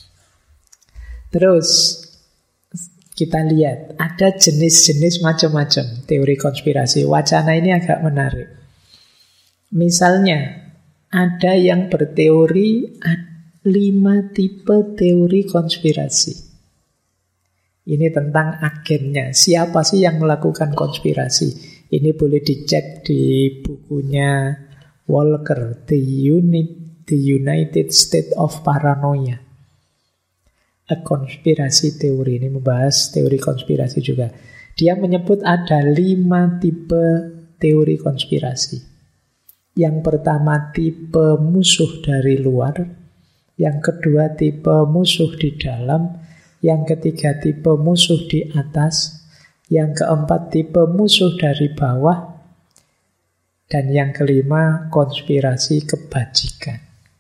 Terus kita lihat ada jenis-jenis macam-macam teori konspirasi. Wacana ini agak menarik. Misalnya ada yang berteori 5 tipe teori konspirasi. Ini tentang agennya. Siapa sih yang melakukan konspirasi? Ini boleh dicek di bukunya Walker, The United State of Paranoia. A konspirasi teori. Ini membahas teori konspirasi juga. Dia menyebut ada 5 tipe teori konspirasi. Yang pertama tipe musuh dari luar. Yang kedua tipe musuh di dalam. Yang ketiga tipe musuh di atas. Yang keempat tipe musuh dari bawah. Dan yang kelima konspirasi kebajikan.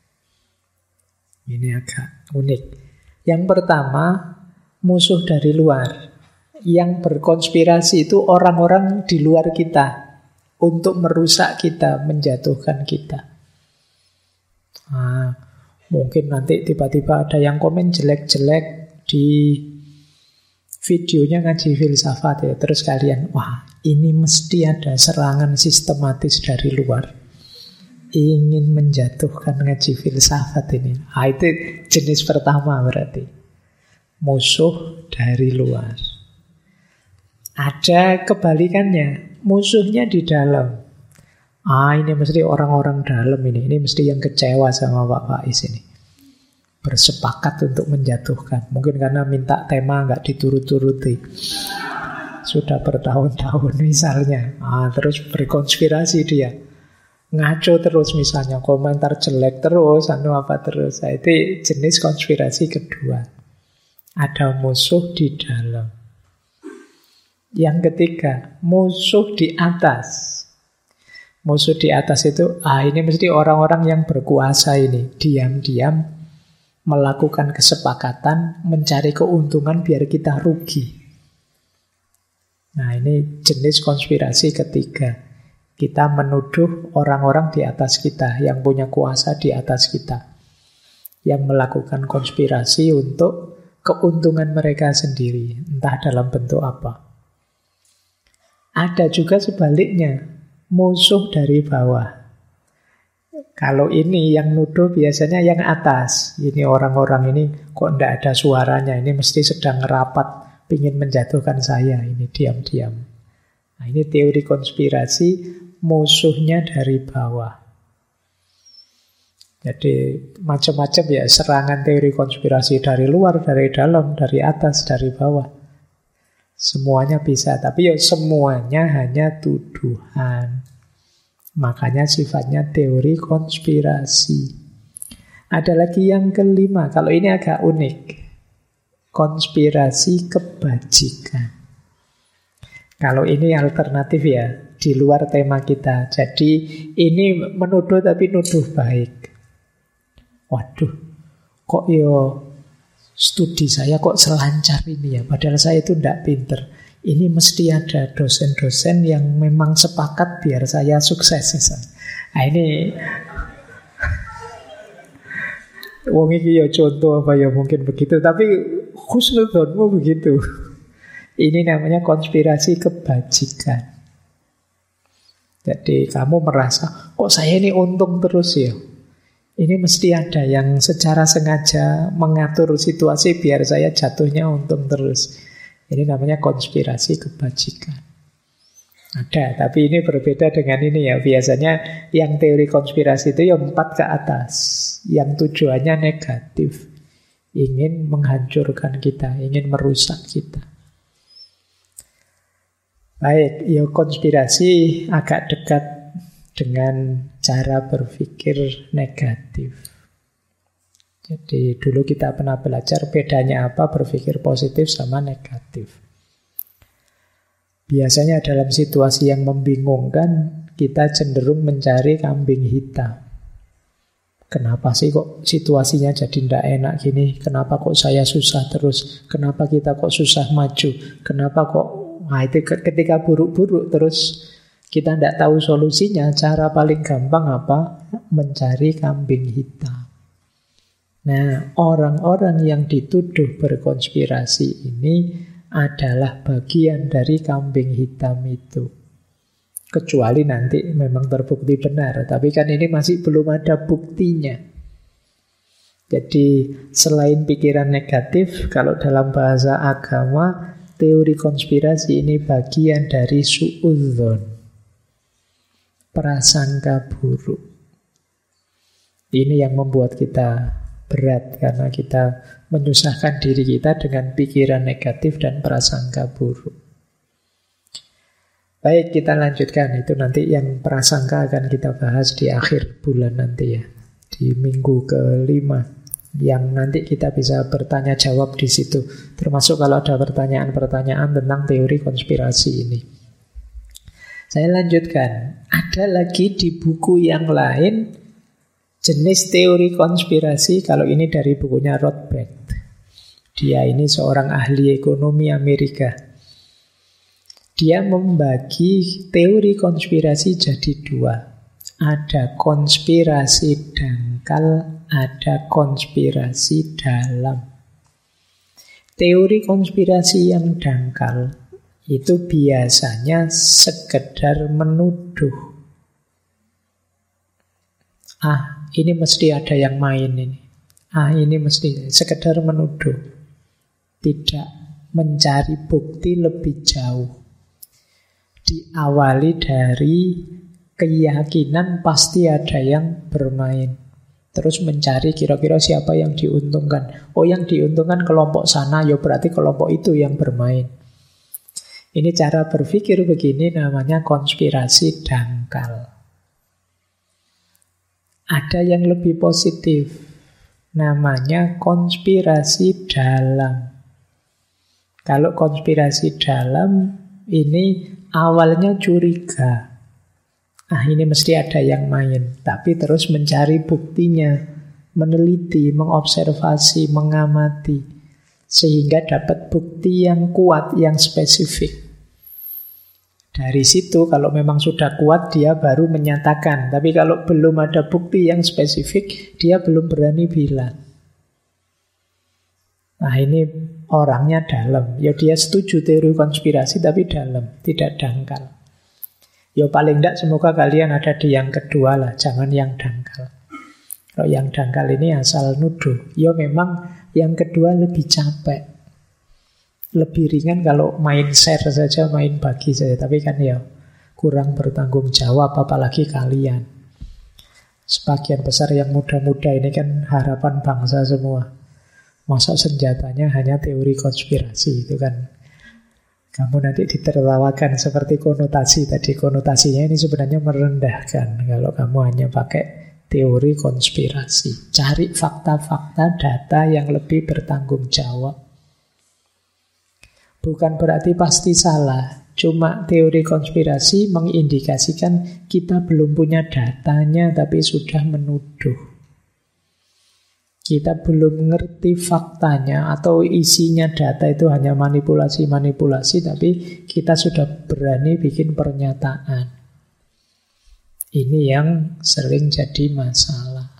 Ini agak unik. Yang pertama musuh dari luar. Yang berkonspirasi itu orang-orang di luar kita. Untuk merusak kita, menjatuhkan kita. Mungkin nanti tiba-tiba ada yang komen jelek-jelek di videonya ngaji filsafat ya. Terus kalian, wah ini mesti ada serangan sistematis dari luar. Ingin menjatuhkan ngaji filsafat ini. Itu jenis pertama berarti. Musuh dari luar. Ada kebalikannya. Musuhnya di dalam. Ini mesti orang-orang dalam ini. Ini mesti yang kecewa sama Pak Faiz ini. Bersepakat untuk menjatuhkan. Mungkin karena minta tema nggak diturut-turuti. Sudah bertahun-tahun misalnya. Terus berkonspirasi dia. Ngaco terus misalnya. Komentar jelek terus. Terus. Itu jenis konspirasi kedua. Ada musuh di dalam. Yang ketiga, musuh di atas. Musuh di atas itu, ini mesti orang-orang yang berkuasa ini. Diam-diam melakukan kesepakatan, mencari keuntungan biar kita rugi. Nah, ini jenis konspirasi ketiga. Kita menuduh orang-orang di atas kita, yang punya kuasa di atas kita. Yang melakukan konspirasi untuk keuntungan mereka sendiri, entah dalam bentuk apa. Ada juga sebaliknya, musuh dari bawah. Kalau ini yang nuduh biasanya yang atas. Ini orang-orang ini kok tidak ada suaranya. Ini mesti sedang rapat, ingin menjatuhkan saya. Ini diam-diam. Nah, ini teori konspirasi, musuhnya dari bawah. Jadi macam-macam ya serangan teori konspirasi dari luar, dari dalam, dari atas, dari bawah. Semuanya bisa, tapi ya semuanya hanya tuduhan. Makanya sifatnya teori konspirasi. Ada lagi yang kelima, kalau ini agak unik. Konspirasi kebajikan. Kalau ini alternatif ya, di luar tema kita. Jadi ini menuduh tapi nuduh baik. Waduh, kok studi saya kok selancar ini ya, padahal saya itu tidak pinter. Ini mesti ada dosen-dosen yang memang sepakat biar saya sukses. Nah ini wong iki ya contoh apa ya mungkin begitu, tapi husnudzonmu begitu. Ini namanya konspirasi kebajikan. Jadi kamu merasa kok saya ini untung terus ya. Ini mesti ada yang secara sengaja mengatur situasi biar saya jatuhnya untung terus. Ini namanya konspirasi kebajikan. Ada, tapi ini berbeda dengan ini ya. Biasanya yang teori konspirasi itu yang 4 ke atas. Yang tujuannya negatif. Ingin menghancurkan kita, ingin merusak kita. Baik, ya konspirasi agak dekat dengan cara berpikir negatif. Jadi dulu kita pernah belajar bedanya apa berpikir positif sama negatif. Biasanya dalam situasi yang membingungkan, kita cenderung mencari kambing hitam. Kenapa sih kok situasinya jadi tidak enak gini? Kenapa kok saya susah terus? Kenapa kita kok susah maju? Kenapa kok... Nah itu ketika buruk-buruk terus Kita tidak tahu solusinya, cara paling gampang apa? Mencari kambing hitam. Nah, orang-orang yang dituduh berkonspirasi ini adalah bagian dari kambing hitam itu. Kecuali nanti memang terbukti benar, tapi kan ini masih belum ada buktinya. Jadi selain pikiran negatif, kalau dalam bahasa agama, teori konspirasi ini bagian dari su'udzon, prasangka buruk. Ini yang membuat kita berat, karena kita menyusahkan diri kita dengan pikiran negatif dan prasangka buruk. Baik, kita lanjutkan. Itu nanti yang prasangka akan kita bahas di akhir bulan nanti ya, di minggu ke-5. Yang nanti kita bisa bertanya jawab di situ. Termasuk kalau ada pertanyaan-pertanyaan tentang teori konspirasi ini. Saya lanjutkan. Ada lagi di buku yang lain jenis teori konspirasi. Kalau ini dari bukunya Rothbard. Dia ini seorang ahli ekonomi Amerika. Dia membagi teori konspirasi jadi 2. Ada konspirasi dangkal, ada konspirasi dalam. Teori konspirasi yang dangkal itu biasanya sekedar menuduh. Ini mesti ada yang main ini. Ini mesti sekedar menuduh. Tidak mencari bukti lebih jauh. Diawali dari keyakinan pasti ada yang bermain. Terus mencari kira-kira siapa yang diuntungkan. Yang diuntungkan kelompok sana, ya berarti kelompok itu yang bermain. Ini cara berpikir begini namanya konspirasi dangkal. Ada yang lebih positif, namanya konspirasi dalam. Kalau konspirasi dalam ini awalnya curiga. Ini mesti ada yang main. Tapi terus mencari buktinya, meneliti, mengobservasi, mengamati. Sehingga dapat bukti yang kuat, yang spesifik. Dari situ kalau memang sudah kuat, dia baru menyatakan. Tapi kalau belum ada bukti yang spesifik, dia belum berani bilang. Ini orangnya dalam. Ya dia setuju teori konspirasi, tapi dalam, tidak dangkal. Ya paling tidak semoga kalian ada di yang kedua lah, jangan yang dangkal. Kalau yang dangkal ini asal nuduh. Ya memang yang kedua lebih capek. Lebih ringan kalau main share saja, main bagi saja. Tapi kan ya kurang bertanggung jawab, apalagi kalian. Sebagian besar yang muda-muda ini kan harapan bangsa semua. Masa senjatanya hanya teori konspirasi, itu kan. Kamu nanti ditertawakan seperti konotasi tadi. Konotasinya ini sebenarnya merendahkan kalau kamu hanya pakai teori konspirasi. Cari fakta-fakta, data yang lebih bertanggung jawab. Bukan berarti pasti salah. Cuma teori konspirasi mengindikasikan kita belum punya datanya tapi sudah menuduh. Kita belum ngerti faktanya atau isinya data itu hanya manipulasi-manipulasi, tapi kita sudah berani bikin pernyataan. Ini yang sering jadi masalah.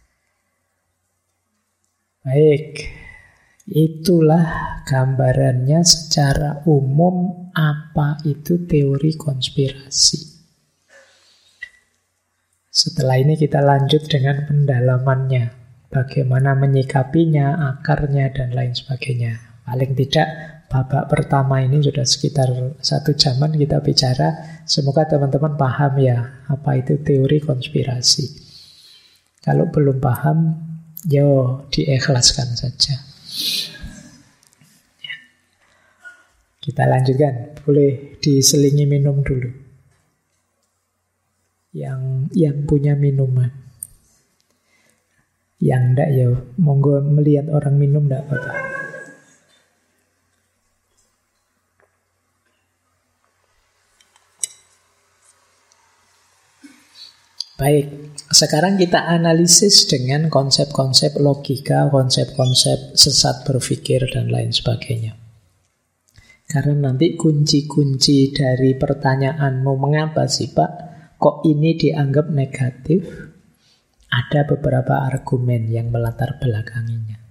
Baik, itulah gambarannya secara umum apa itu teori konspirasi. Setelah ini kita lanjut dengan pendalamannya. Bagaimana menyikapinya, akarnya, dan lain sebagainya. Paling tidak, babak pertama ini sudah sekitar 1 jaman kita bicara. Semoga teman-teman paham ya, apa itu teori konspirasi. Kalau belum paham, diikhlaskan saja. Kita lanjutkan. Boleh diselingi minum dulu. Yang punya minuman. Yang enggak ya, monggo melihat orang minum enggak apa-apa. Baik, sekarang kita analisis dengan konsep-konsep logika, konsep-konsep sesat berpikir, dan lain sebagainya. Karena nanti kunci-kunci dari pertanyaanmu, mengapa sih Pak kok ini dianggap negatif, ada beberapa argumen yang melatar belakanginya.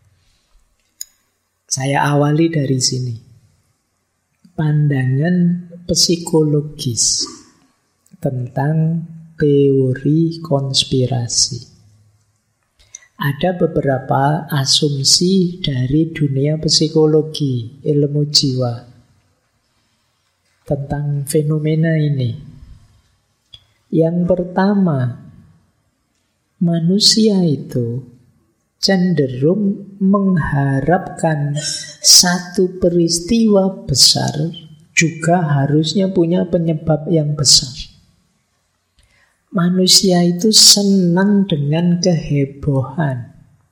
Saya awali dari sini. Pandangan psikologis tentang teori konspirasi. Ada beberapa asumsi dari dunia psikologi, ilmu jiwa, tentang fenomena ini. Yang pertama, manusia itu cenderung mengharapkan satu peristiwa besar juga harusnya punya penyebab yang besar. Manusia itu senang dengan kehebohan.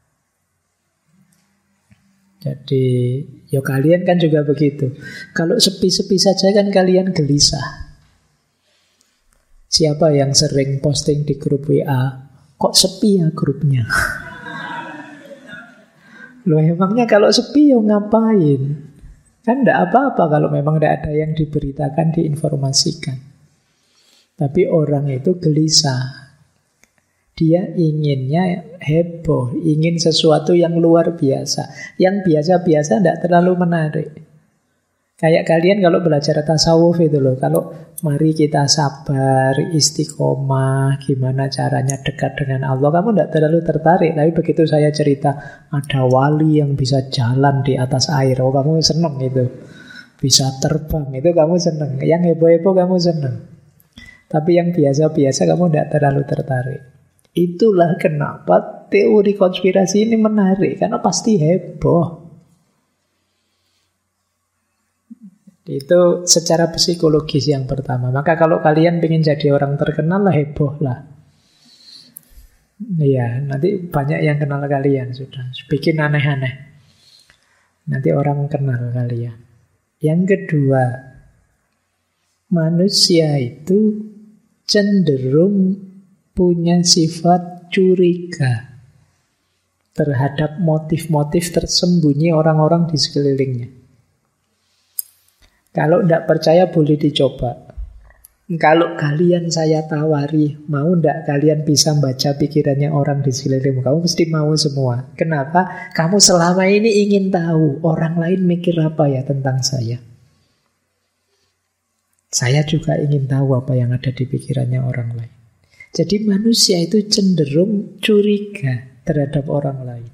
Jadi, ya kalian kan juga begitu. Kalau sepi-sepi saja kan kalian gelisah. Siapa yang sering posting di grup WA? Kok sepi ya grupnya? Loh emangnya kalau sepi ya ngapain? Kan tidak apa-apa kalau memang tidak ada yang diberitakan, diinformasikan. Tapi orang itu gelisah. Dia inginnya heboh, ingin sesuatu yang luar biasa. Yang biasa-biasa tidak terlalu menarik. Kayak kalian kalau belajar tasawuf itu loh, kalau mari kita sabar, istiqomah, gimana caranya dekat dengan Allah, kamu tidak terlalu tertarik. Tapi begitu saya cerita, ada wali yang bisa jalan di atas air, oh kamu seneng itu. Bisa terbang, itu kamu seneng. Yang heboh-heboh kamu seneng. Tapi yang biasa-biasa kamu tidak terlalu tertarik. Itulah kenapa teori konspirasi ini menarik, karena pasti heboh. Itu secara psikologis yang pertama. Maka kalau kalian ingin jadi orang terkenal lah, heboh lah. Iya, nanti banyak yang kenal kalian sudah. Bikin aneh-aneh. Nanti orang kenal kalian. Yang kedua, manusia itu cenderung punya sifat curiga terhadap motif-motif tersembunyi orang-orang di sekelilingnya. Kalau tidak percaya boleh dicoba. Kalau kalian saya tawari, mau tidak kalian bisa baca pikirannya orang di sekelilingmu? Kamu mesti mau semua. Kenapa? Kamu selama ini ingin tahu orang lain mikir apa ya tentang saya. Saya juga ingin tahu apa yang ada di pikirannya orang lain. Jadi manusia itu cenderung curiga terhadap orang lain.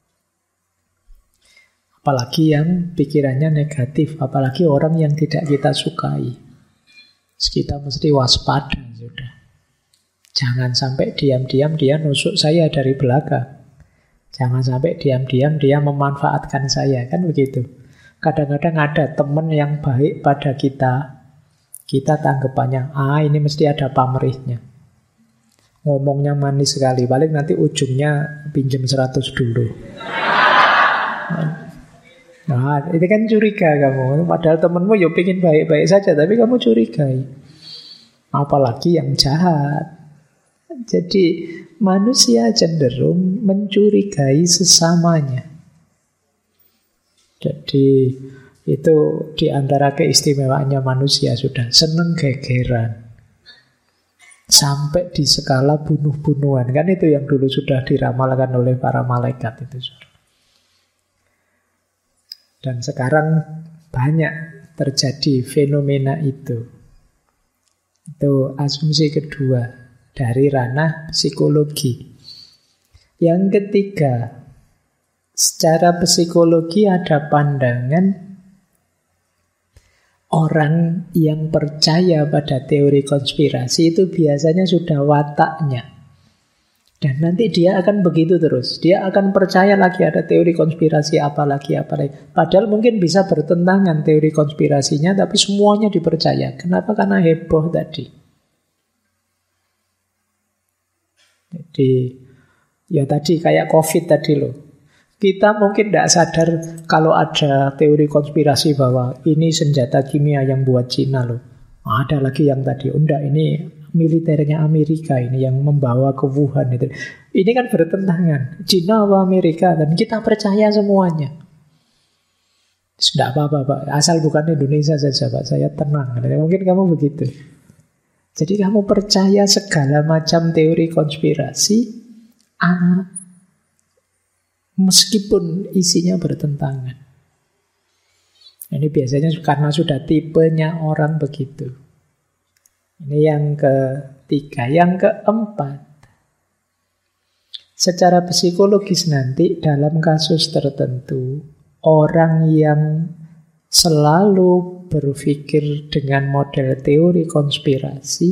Apalagi yang pikirannya negatif, apalagi orang yang tidak kita sukai. Kita mesti waspada sudah. Jangan sampai diam-diam dia nusuk saya dari belakang. Jangan sampai diam-diam dia memanfaatkan saya, kan begitu. Kadang-kadang ada teman yang baik pada kita tanggapannya, ini mesti ada pamrihnya. Ngomongnya manis sekali, paling nanti ujungnya pinjam 100 dulu. Nah, itu kan curiga kamu. Padahal temenmu ya pengen baik-baik saja, tapi kamu curigai. Apalagi yang jahat. Jadi manusia cenderung mencurigai sesamanya. Jadi itu di antara keistimewaannya manusia sudah. Seneng gegeran. Sampai di skala bunuh-bunuhan. Kan itu yang dulu sudah diramalkan oleh para malaikat itu. Dan sekarang banyak terjadi fenomena itu. Itu asumsi kedua dari ranah psikologi. Yang ketiga, secara psikologi ada pandangan orang yang percaya pada teori konspirasi itu biasanya sudah wataknya. Dan nanti dia akan begitu terus. Dia akan percaya lagi ada teori konspirasi apalagi. Padahal mungkin bisa bertentangan teori konspirasinya, tapi semuanya dipercaya. Kenapa? Karena heboh tadi. Jadi, ya tadi kayak COVID tadi loh. Kita mungkin tidak sadar kalau ada teori konspirasi bahwa ini senjata kimia yang buat Cina loh. Ada lagi yang tadi, enggak ini militernya Amerika ini yang membawa ke Wuhan itu. Ini kan bertentangan, Cina atau Amerika, dan kita percaya semuanya. Tidak apa-apa Pak, asal bukan Indonesia saja Pak, saya tenang. Mungkin kamu begitu. Jadi kamu percaya segala macam teori konspirasi, meskipun isinya bertentangan. Ini biasanya karena sudah tipenya orang begitu. Ini yang ketiga. Yang keempat, secara psikologis nanti dalam kasus tertentu, orang yang selalu berpikir dengan model teori konspirasi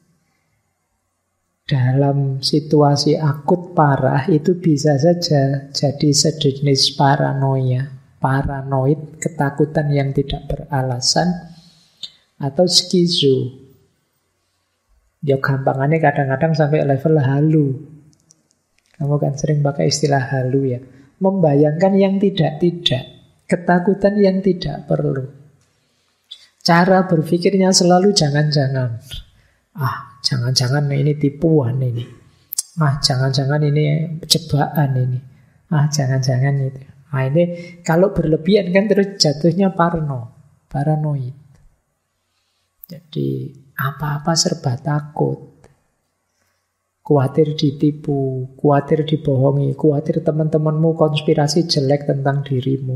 dalam situasi akut parah itu bisa saja jadi sejenis paranoia, paranoid, ketakutan yang tidak beralasan, atau skizo. Ya gampangannya kadang-kadang sampai level halu. Kamu kan sering pakai istilah halu ya. Membayangkan yang tidak-tidak, ketakutan yang tidak perlu. Cara berpikirnya selalu jangan-jangan. Jangan-jangan ini tipuan ini. Jangan-jangan ini jebakan ini. Jangan-jangan itu. Ini kalau berlebihan kan terus jatuhnya paranoid. Jadi apa-apa serba takut. Khawatir ditipu, khawatir dibohongi, khawatir teman-temanmu konspirasi jelek tentang dirimu.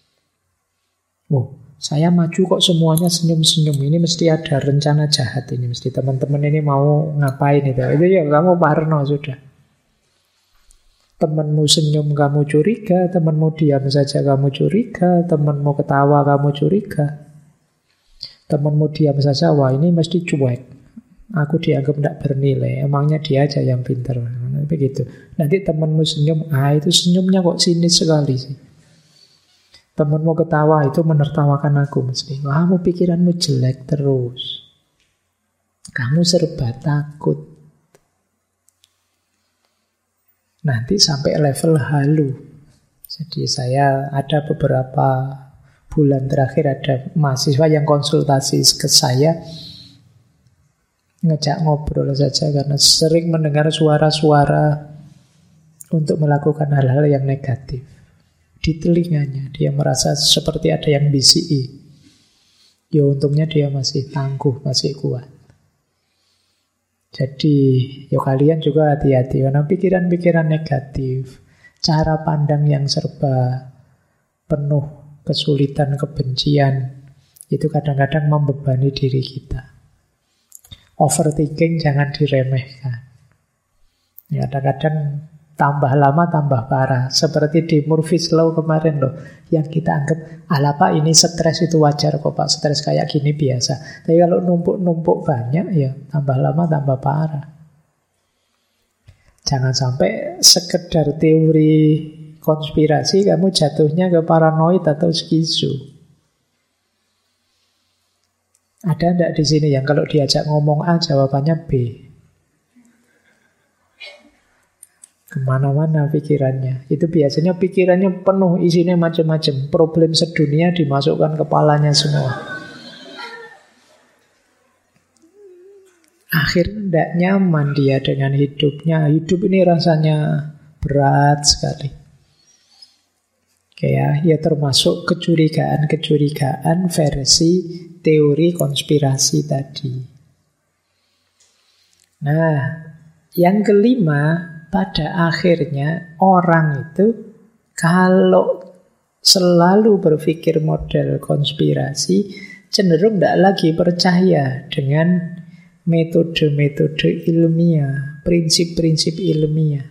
Saya maju kok semuanya senyum-senyum. Ini mesti ada rencana jahat ini. Mesti teman-teman ini mau ngapain itu. Itu ya kamu parno sudah. Temanmu senyum kamu curiga, temanmu diam saja kamu curiga, temanmu ketawa kamu curiga. Temanmu diam saja, wah ini mesti cuek. Aku dianggap tidak bernilai, emangnya dia aja yang pintar. Begitu. Nanti temanmu senyum, itu senyumnya kok sinis sekali sih. Temanmu ketawa, itu menertawakan aku mesti. Kamu pikiranmu jelek terus. Kamu serba takut. Nanti sampai level halu. Jadi saya ada beberapa bulan terakhir ada mahasiswa yang konsultasi ke saya, ngejak ngobrol saja karena sering mendengar suara-suara untuk melakukan hal-hal yang negatif di telinganya. Dia merasa seperti ada yang bisiki. Ya untungnya dia masih tangguh, masih kuat. Jadi ya kalian juga hati-hati karena pikiran-pikiran negatif, cara pandang yang serba penuh kesulitan, kebencian, itu kadang-kadang membebani diri kita. Overthinking jangan diremehkan. Ya, kadang-kadang tambah lama tambah parah. Seperti di Murphy's Law kemarin loh, yang kita anggap, Pak ini stres itu wajar kok Pak, stres kayak gini biasa. Tapi kalau numpuk-numpuk banyak, ya tambah lama tambah parah. Jangan sampai sekedar teori konspirasi kamu jatuhnya ke paranoid atau skizo. Ada enggak di sini yang kalau diajak ngomong A jawabannya B? Kemana-mana pikirannya. Itu biasanya pikirannya penuh, isinya macam-macam. Problem sedunia dimasukkan kepalanya semua. Akhirnya tidak nyaman dia dengan hidupnya. Hidup ini rasanya berat sekali. Ya termasuk kecurigaan versi teori konspirasi tadi. Nah, yang kelima, pada akhirnya orang itu kalau selalu berpikir model konspirasi, cenderung tidak lagi percaya dengan metode-metode ilmiah, prinsip-prinsip ilmiah.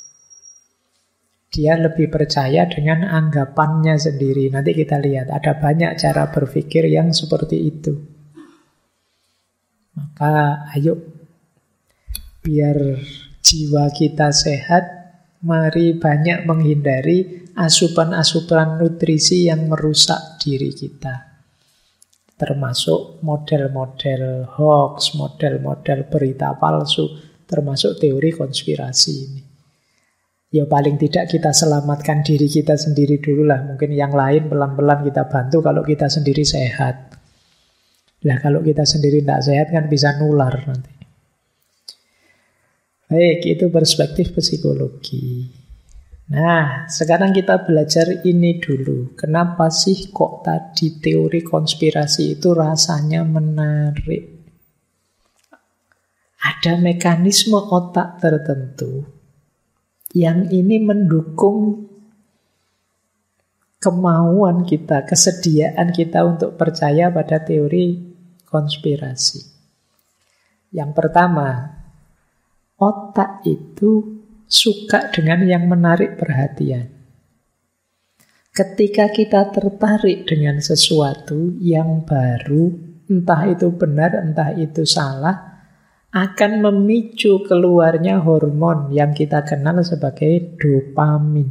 Dia lebih percaya dengan anggapannya sendiri. Nanti kita lihat, ada banyak cara berpikir yang seperti itu. Maka ayo, biar jiwa kita sehat, mari banyak menghindari asupan-asupan nutrisi yang merusak diri kita. Termasuk model-model hoax, model-model berita palsu, termasuk teori konspirasi ini. Ya paling tidak kita selamatkan diri kita sendiri dulu lah. Mungkin yang lain pelan-pelan kita bantu kalau kita sendiri sehat. Nah kalau kita sendiri tidak sehat kan bisa nular nanti. Baik, itu perspektif psikologi. Nah, sekarang kita belajar ini dulu. Kenapa sih kok tadi teori konspirasi itu rasanya menarik? Ada mekanisme otak tertentu yang ini mendukung kemauan kita, kesediaan kita untuk percaya pada teori konspirasi. Yang pertama, otak itu suka dengan yang menarik perhatian. Ketika kita tertarik dengan sesuatu yang baru, entah itu benar, entah itu salah, akan memicu keluarnya hormon yang kita kenal sebagai dopamin.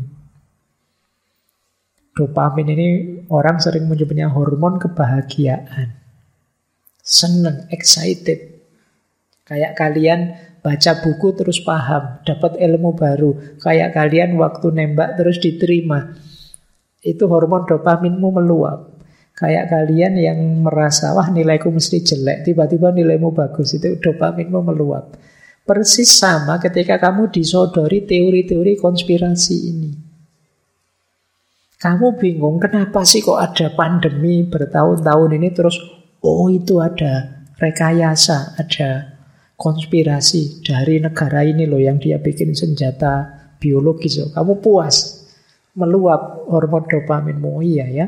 Dopamin ini orang sering menyebutnya hormon kebahagiaan. Senang, excited. Kayak kalian baca buku terus paham, dapat ilmu baru. Kayak kalian waktu nembak terus diterima. Itu hormon dopaminmu meluap. Kayak kalian yang merasa, wah nilaiku mesti jelek, tiba-tiba nilaimu bagus, itu dopaminmu meluap. Persis sama ketika kamu disodori teori-teori konspirasi ini. Kamu bingung, kenapa sih kok ada pandemi bertahun-tahun ini terus, oh itu ada rekayasa, ada konspirasi dari negara ini loh yang dia bikin senjata biologis. Loh. Kamu puas, meluap hormon dopaminmu, iya ya.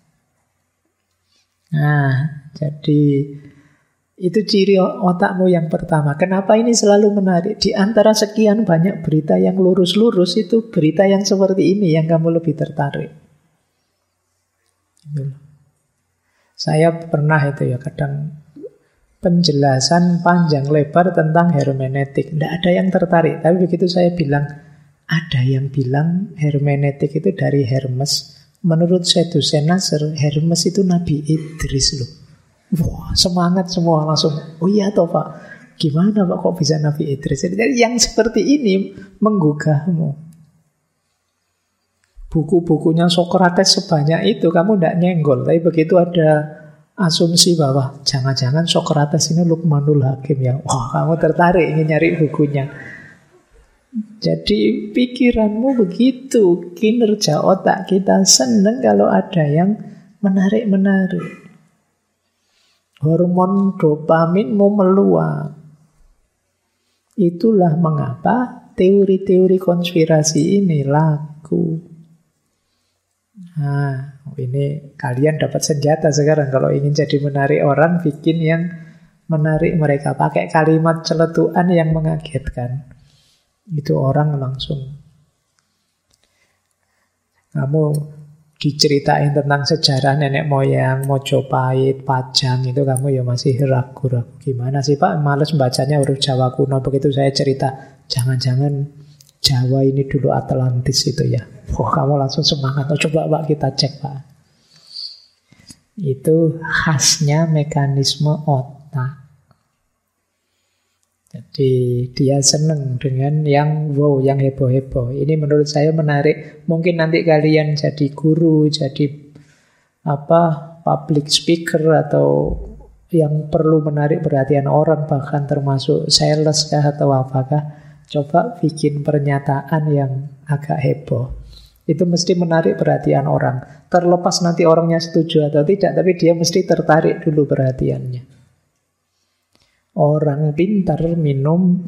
Nah, jadi itu ciri otakmu yang pertama. Kenapa ini selalu menarik? Di antara sekian banyak berita yang lurus-lurus, itu berita yang seperti ini yang kamu lebih tertarik. Saya pernah itu ya, kadang penjelasan panjang lebar tentang hermeneutik. Tidak ada yang tertarik. Tapi begitu saya bilang, ada yang bilang hermeneutik itu dari Hermes. Menurut Sayyidina Nasr, Hermes itu Nabi Idris loh. Wah, semangat semua langsung. Oh iya toh Pak, gimana Pak kok bisa Nabi Idris? Jadi yang seperti ini menggugahmu. Buku-bukunya Sokrates sebanyak itu kamu tidak nyenggol. Tapi begitu ada asumsi bahwa jangan-jangan Sokrates ini Luqmanul Hakim ya. Wah, kamu tertarik ingin nyari bukunya. Jadi pikiranmu begitu, kinerja otak kita senang kalau ada yang menarik-menarik. Hormon dopaminmu meluap. Itulah mengapa teori-teori konspirasi ini laku. Nah, ini kalian dapat senjata sekarang kalau ingin jadi menarik orang, bikin yang menarik mereka. Pakai kalimat celetukan yang mengagetkan. Itu orang langsung. Kamu diceritain tentang sejarah nenek moyang, Mojopahit, Pajang, itu kamu ya masih ragu-ragu. Gimana sih Pak, males bacanya huruf Jawa kuno. Begitu saya cerita, jangan-jangan Jawa ini dulu Atlantis itu ya. Wah, kamu langsung semangat. Oh, coba Pak kita cek Pak. Itu khasnya mekanisme otak. Jadi dia senang dengan yang wow, yang heboh-heboh. Ini menurut saya menarik. Mungkin nanti kalian jadi guru, jadi public speaker atau yang perlu menarik perhatian orang, bahkan termasuk sales kah atau apakah. Coba bikin pernyataan yang agak heboh. Itu mesti menarik perhatian orang. Terlepas nanti orangnya setuju atau tidak, tapi dia mesti tertarik dulu perhatiannya. Orang pintar minum,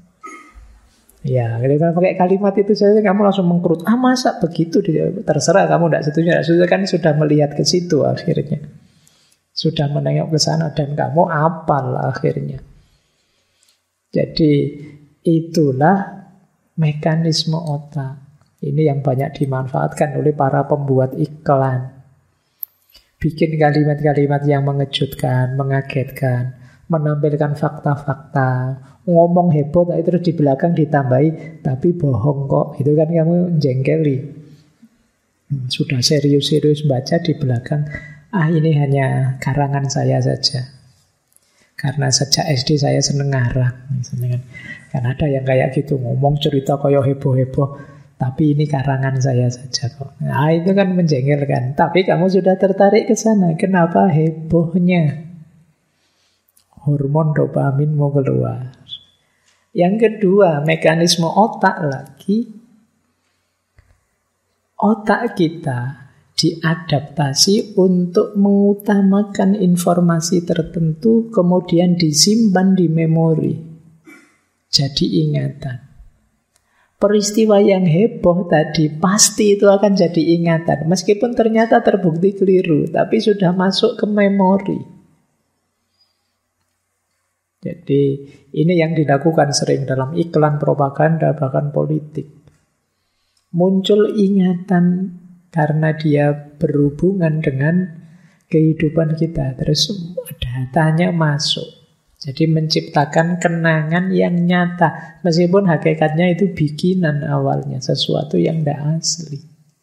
ya kalau pakai kalimat itu saja kamu langsung mengkerut. Ah masa begitu? Terserah kamu tidak setuju kan sudah melihat ke situ akhirnya. Sudah menengok ke sana dan kamu apal akhirnya. Jadi itulah mekanisme otak. Ini yang banyak dimanfaatkan oleh para pembuat iklan. Bikin kalimat-kalimat yang mengejutkan, mengagetkan, menampilkan fakta-fakta, ngomong heboh tapi terus di belakang ditambahi tapi bohong kok. Itu kan kamu jengkeli. Sudah serius-serius baca di belakang, ini hanya karangan saya saja. Karena sejak SD saya seneng ngarang misalnya kan. Kan ada yang kayak gitu, ngomong cerita kayak heboh-heboh, tapi ini karangan saya saja kok. Nah, itu kan menjengkelkan. Tapi kamu sudah tertarik ke sana. Kenapa hebohnya? Hormon dopamin mau keluar. Yang kedua, mekanisme otak lagi. otak kita diadaptasi untuk mengutamakan informasi tertentu, kemudian disimpan di memori, jadi ingatan. Peristiwa yang heboh tadi pasti itu akan jadi ingatan, meskipun ternyata terbukti keliru, tapi sudah masuk ke memori. Jadi ini yang dilakukan sering dalam iklan propaganda, bahkan politik. Muncul ingatan karena dia berhubungan dengan kehidupan kita, terus datanya masuk. Jadi menciptakan kenangan yang nyata, meskipun hakikatnya itu bikinan awalnya, sesuatu yang tidak asli.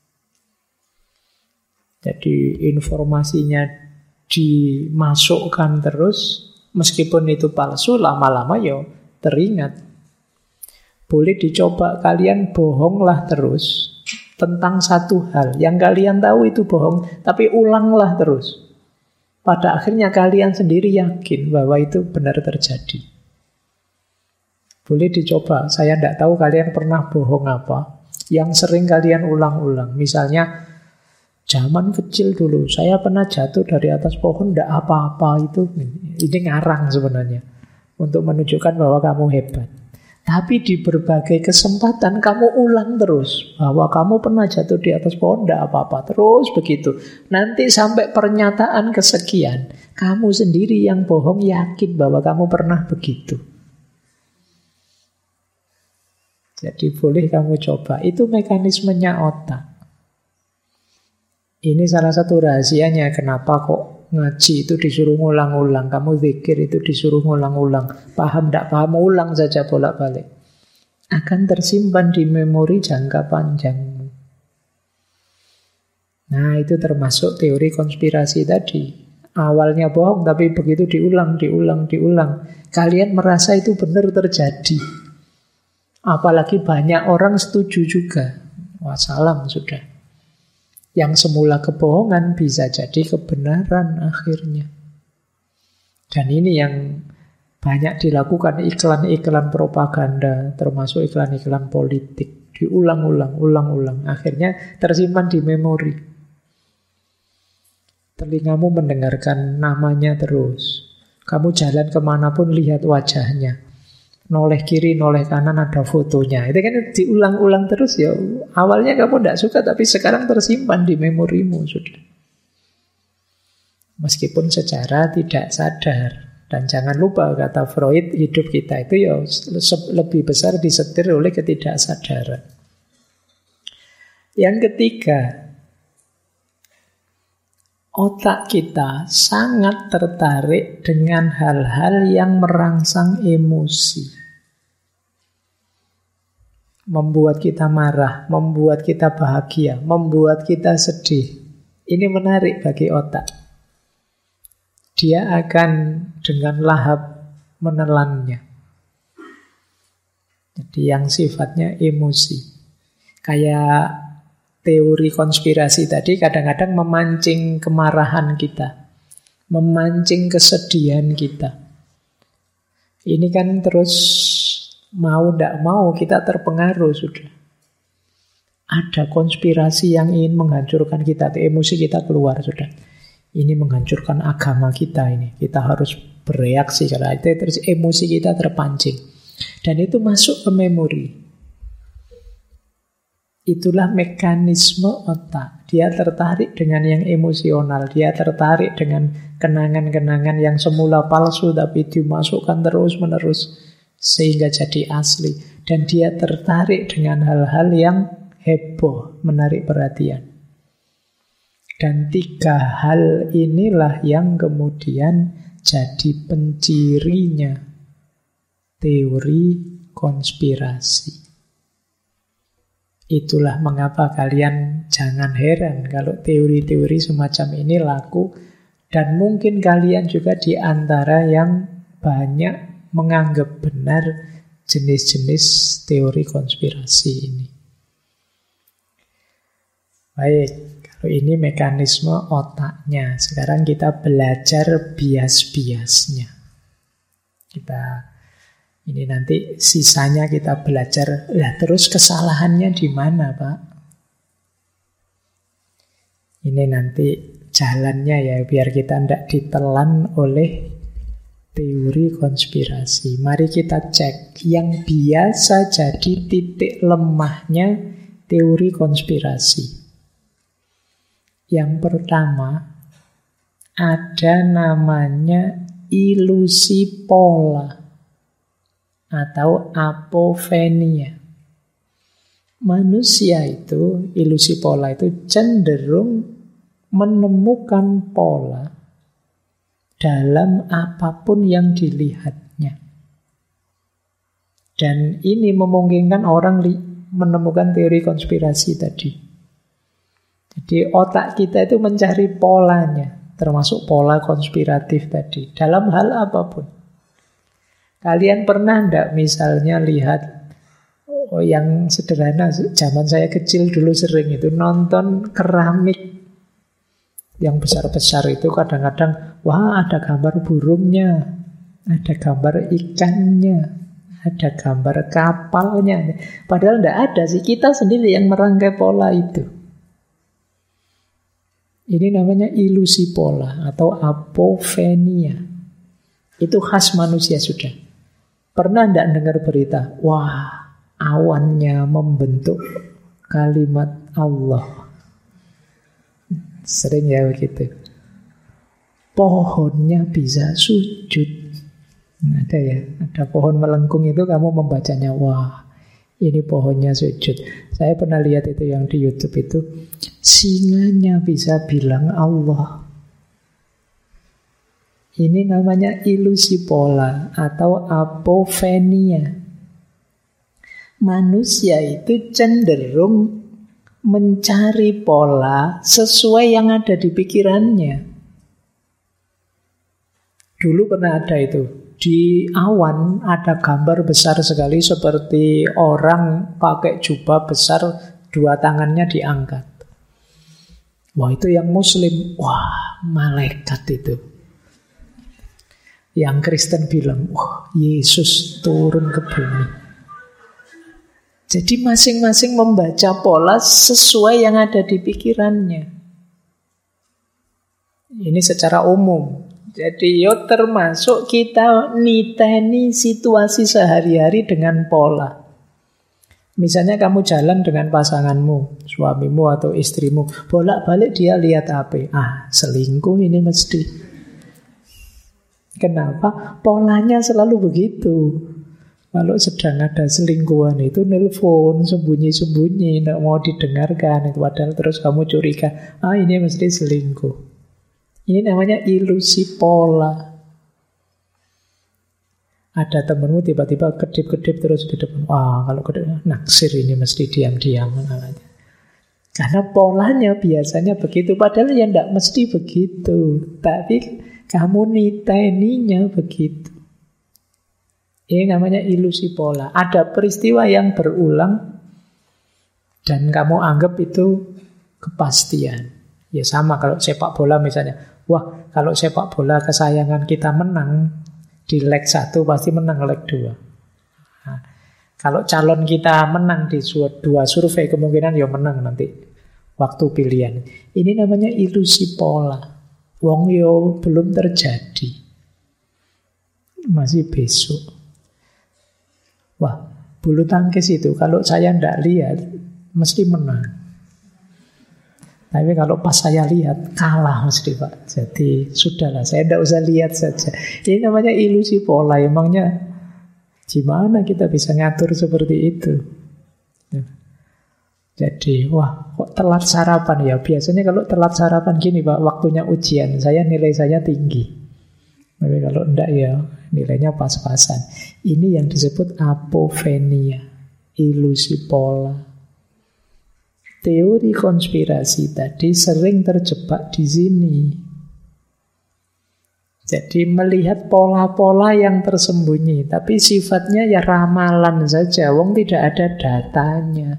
Jadi informasinya dimasukkan terus, meskipun itu palsu, lama-lama ya teringat. Boleh dicoba, kalian bohonglah terus tentang satu hal yang kalian tahu itu bohong, tapi ulanglah terus. Pada akhirnya kalian sendiri yakin bahwa itu benar terjadi. Boleh dicoba. Saya tidak tahu kalian pernah bohong apa yang sering kalian ulang-ulang. Misalnya, zaman kecil dulu saya pernah jatuh dari atas pohon, tidak apa-apa itu. Ini ngarang sebenarnya untuk menunjukkan bahwa kamu hebat. Tapi di berbagai kesempatan kamu ulang terus bahwa kamu pernah jatuh di atas pohon, tidak apa-apa. Terus begitu. Nanti sampai pernyataan kesekian, kamu sendiri yang bohong yakin bahwa kamu pernah begitu. Jadi boleh kamu coba. Itu mekanismenya otak. Ini salah satu rahasianya kenapa kok ngaji itu disuruh ngulang-ulang, kamu zikir itu disuruh ngulang-ulang. Paham tidak paham, ulang saja bolak-balik. Akan tersimpan di memori jangka panjang. Nah, itu termasuk teori konspirasi tadi. Awalnya bohong, tapi begitu diulang. Kalian merasa itu benar terjadi. Apalagi banyak orang setuju juga. Wassalam sudah. Yang semula kebohongan bisa jadi kebenaran akhirnya. Dan ini yang banyak dilakukan iklan-iklan propaganda, termasuk iklan-iklan politik. Diulang-ulang. Akhirnya tersimpan di memori. Telingamu mendengarkan namanya terus. Kamu jalan kemanapun lihat wajahnya. Noleh kiri, noleh kanan ada fotonya. Itu kan diulang-ulang terus ya. Awalnya kamu tidak suka, tapi sekarang tersimpan di memorimu sudah. Meskipun secara tidak sadar. Dan jangan lupa kata Freud, hidup kita itu ya lebih besar disetir oleh ketidaksadaran. Yang ketiga, otak kita sangat tertarik dengan hal-hal yang merangsang emosi. Membuat kita marah, membuat kita bahagia, membuat kita sedih. Ini menarik bagi otak. Dia akan dengan lahap menelannya. Jadi yang sifatnya emosi. Kayak teori konspirasi tadi kadang-kadang memancing kemarahan kita, memancing kesedihan kita. Ini kan terus mau tidak mau kita terpengaruh sudah. Ada konspirasi yang ingin menghancurkan kita, emosi kita keluar sudah. Ini menghancurkan agama kita ini. Kita harus bereaksi karena itu terus emosi kita terpancing. Dan itu masuk ke memori. Itulah mekanisme otak. Dia tertarik dengan yang emosional. Dia tertarik dengan kenangan-kenangan yang semula palsu tapi dimasukkan terus-menerus sehingga jadi asli. Dan dia tertarik dengan hal-hal yang heboh, menarik perhatian. Dan tiga hal inilah yang kemudian jadi pencirinya teori konspirasi. Itulah mengapa kalian jangan heran kalau teori-teori semacam ini laku. Dan mungkin kalian juga di antara yang banyak menganggap benar jenis-jenis teori konspirasi ini. Baik, kalau ini mekanisme otaknya. Sekarang kita belajar bias-biasnya. Ini nanti sisanya kita belajar. Lah terus kesalahannya di mana, Pak? Ini nanti jalannya ya, biar kita tidak ditelan oleh teori konspirasi. Mari kita cek yang biasa jadi titik lemahnya teori konspirasi. Yang pertama, ada namanya ilusi pola atau apofenia. Manusia itu, ilusi pola itu cenderung menemukan pola dalam apapun yang dilihatnya. Dan ini memungkinkan orang menemukan teori konspirasi tadi. Jadi otak kita itu mencari polanya, termasuk pola konspiratif tadi, dalam hal apapun. Kalian pernah enggak misalnya lihat, yang sederhana, zaman saya kecil dulu sering itu nonton keramik yang besar-besar itu kadang-kadang, wah ada gambar burungnya, ada gambar ikannya, ada gambar kapalnya. Padahal tidak ada sih, kita sendiri yang merangkai pola itu. Ini namanya ilusi pola atau apofenia. Itu khas manusia sudah. Pernah tidak dengar berita, wah awannya membentuk kalimat Allah. Sering ya begitu. Pohonnya bisa sujud. Ada ya, ada pohon melengkung itu kamu membacanya, wah ini pohonnya sujud. Saya pernah lihat itu yang di YouTube itu, singanya bisa bilang Allah. Ini namanya ilusi pola atau apofenia. Manusia itu cenderung mencari pola sesuai yang ada di pikirannya. Dulu pernah ada itu. Di awan ada gambar besar sekali seperti orang pakai jubah besar, dua tangannya diangkat. Wah itu yang muslim, wah malaikat itu. Yang Kristen bilang, wah Yesus turun ke bumi. Jadi masing-masing membaca pola sesuai yang ada di pikirannya. Ini secara umum. Jadi termasuk kita niteni situasi sehari-hari dengan pola. Misalnya kamu jalan dengan pasanganmu, suamimu atau istrimu, bolak-balik dia lihat HP. Selingkuh ini mesti. Kenapa? Polanya selalu begitu. Kalau sedang ada selingkuhan itu nelpon sembunyi-sembunyi, tidak mau didengarkan. Padahal terus kamu curiga, ini mesti selingkuh. Ini namanya ilusi pola. Ada temanmu tiba-tiba kedip-kedip terus di depan. Kalau kedip, naksir ini mesti diam-diam. Karena polanya biasanya begitu. Padahal ya tidak mesti begitu. Tapi kamu niteninya begitu. Ini namanya ilusi pola. Ada peristiwa yang berulang dan kamu anggap itu kepastian. Ya sama kalau sepak bola misalnya. Wah, kalau sepak bola kesayangan kita menang, di leg 1 pasti menang leg 2. Kalau calon kita menang di 2 survei, kemungkinan ya menang nanti waktu pilihan. Ini namanya ilusi pola. Wong yo belum terjadi. Masih besok. Wah, bulu tangkis itu kalau saya tidak lihat mesti menang. Tapi kalau pas saya lihat kalah mesti Pak. Jadi sudahlah, saya tidak usah lihat saja. Ini namanya ilusi pola. Emangnya gimana kita bisa ngatur seperti itu? Jadi wah kok telat sarapan ya. Biasanya kalau telat sarapan gini Pak, waktunya ujian nilai saya tinggi. Tapi kalau enggak ya nilainya pas-pasan. Ini yang disebut apofenia, ilusi pola. Teori konspirasi tadi sering terjebak di sini. Jadi melihat pola-pola yang tersembunyi, tapi sifatnya ya ramalan saja, wong tidak ada datanya.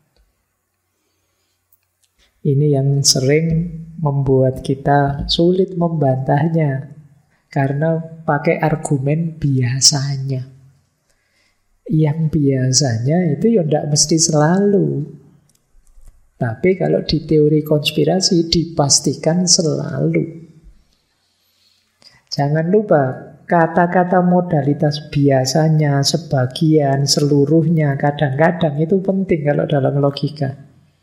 Ini yang sering membuat kita sulit membantahnya. Karena pakai argumen biasanya. Yang biasanya itu ya tidak mesti selalu. Tapi kalau di teori konspirasi dipastikan selalu. Jangan lupa, kata-kata modalitas biasanya, sebagian, seluruhnya, kadang-kadang itu penting kalau dalam logika.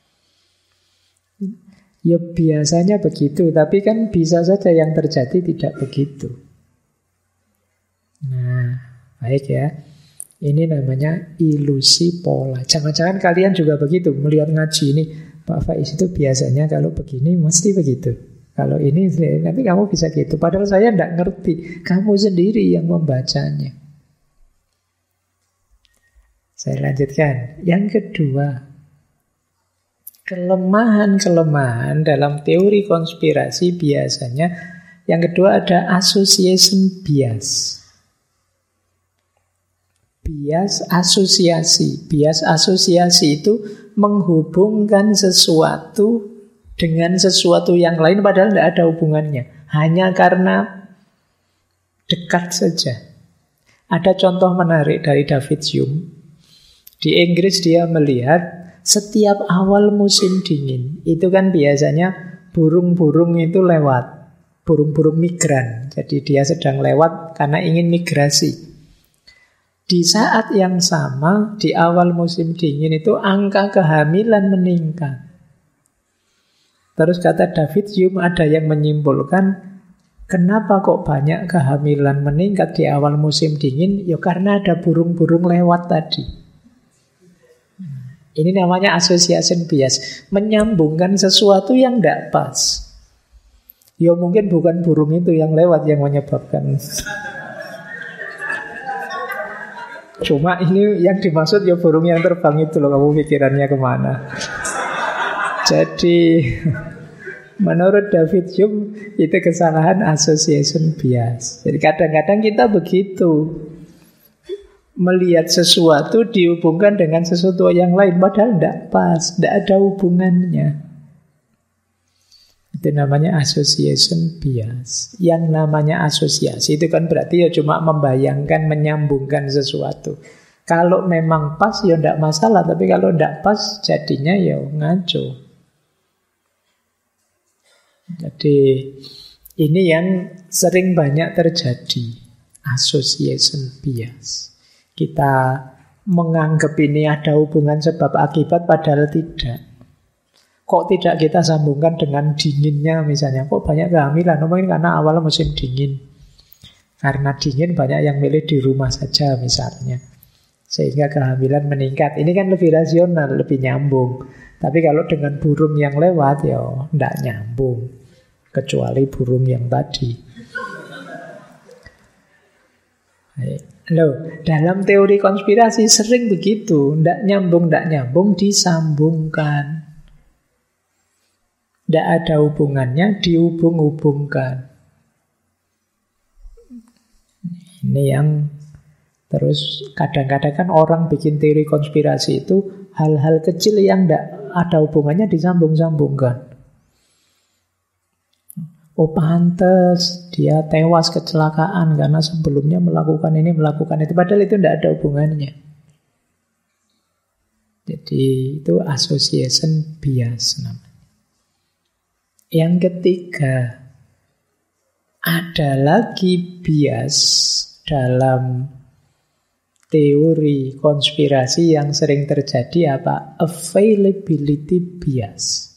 Ya biasanya begitu, tapi kan bisa saja yang terjadi tidak begitu. Nah, baik ya. Ini namanya ilusi pola. Jangan-jangan kalian juga begitu, melihat ngaji ini, Pak Faiz itu biasanya kalau begini mesti begitu. Kalau ini, nanti kamu bisa gitu. Padahal saya tidak ngerti. Kamu sendiri yang membacanya. Saya lanjutkan. Yang kedua, kelemahan-kelemahan dalam teori konspirasi biasanya. Yang kedua ada association bias. Bias asosiasi. Bias asosiasi itu menghubungkan sesuatu dengan sesuatu yang lain padahal tidak ada hubungannya. Hanya karena dekat saja. Ada contoh menarik dari David Hume. Di Inggris dia melihat setiap awal musim dingin itu kan biasanya burung-burung itu lewat. Burung-burung migran. Jadi dia sedang lewat karena ingin migrasi. Di saat yang sama, di awal musim dingin itu angka kehamilan meningkat. Terus kata David Hume ada yang menyimpulkan, kenapa kok banyak kehamilan meningkat di awal musim dingin? Ya karena ada burung-burung lewat tadi. Ini namanya association bias. Menyambungkan sesuatu yang tidak pas. Ya mungkin bukan burung itu yang lewat yang menyebabkan. Cuma ini yang dimaksud ya burung yang terbang itu loh, kamu pikirannya kemana. Jadi menurut David Hume itu kesalahan association bias. Jadi kadang-kadang kita begitu, melihat sesuatu dihubungkan dengan sesuatu yang lain padahal tidak pas, tidak ada hubungannya. Itu namanya association bias. Yang namanya asosiasi itu kan berarti ya cuma membayangkan, menyambungkan sesuatu. Kalau memang pas ya tidak masalah, tapi kalau tidak pas jadinya ya ngaco. Jadi ini yang sering banyak terjadi, association bias. Kita menganggap ini ada hubungan sebab akibat padahal tidak. Kok tidak kita sambungkan dengan dinginnya misalnya? Kok banyak kehamilan? Mungkin karena awal musim dingin. Karena dingin banyak yang milih di rumah saja misalnya. Sehingga kehamilan meningkat. Ini kan lebih rasional, lebih nyambung. Tapi kalau dengan burung yang lewat ya tidak nyambung. Kecuali burung yang tadi. Loh, dalam teori konspirasi sering begitu. Tidak nyambung disambungkan. Tidak ada hubungannya, dihubung-hubungkan. Ini yang terus kadang-kadang kan orang bikin teori konspirasi itu hal-hal kecil yang tidak ada hubungannya disambung-sambungkan. Oh pantes dia tewas kecelakaan karena sebelumnya melakukan ini, melakukan itu. Padahal itu tidak ada hubungannya. Jadi itu association bias namanya. Yang ketiga, ada lagi bias dalam teori konspirasi yang sering terjadi apa? Availability bias.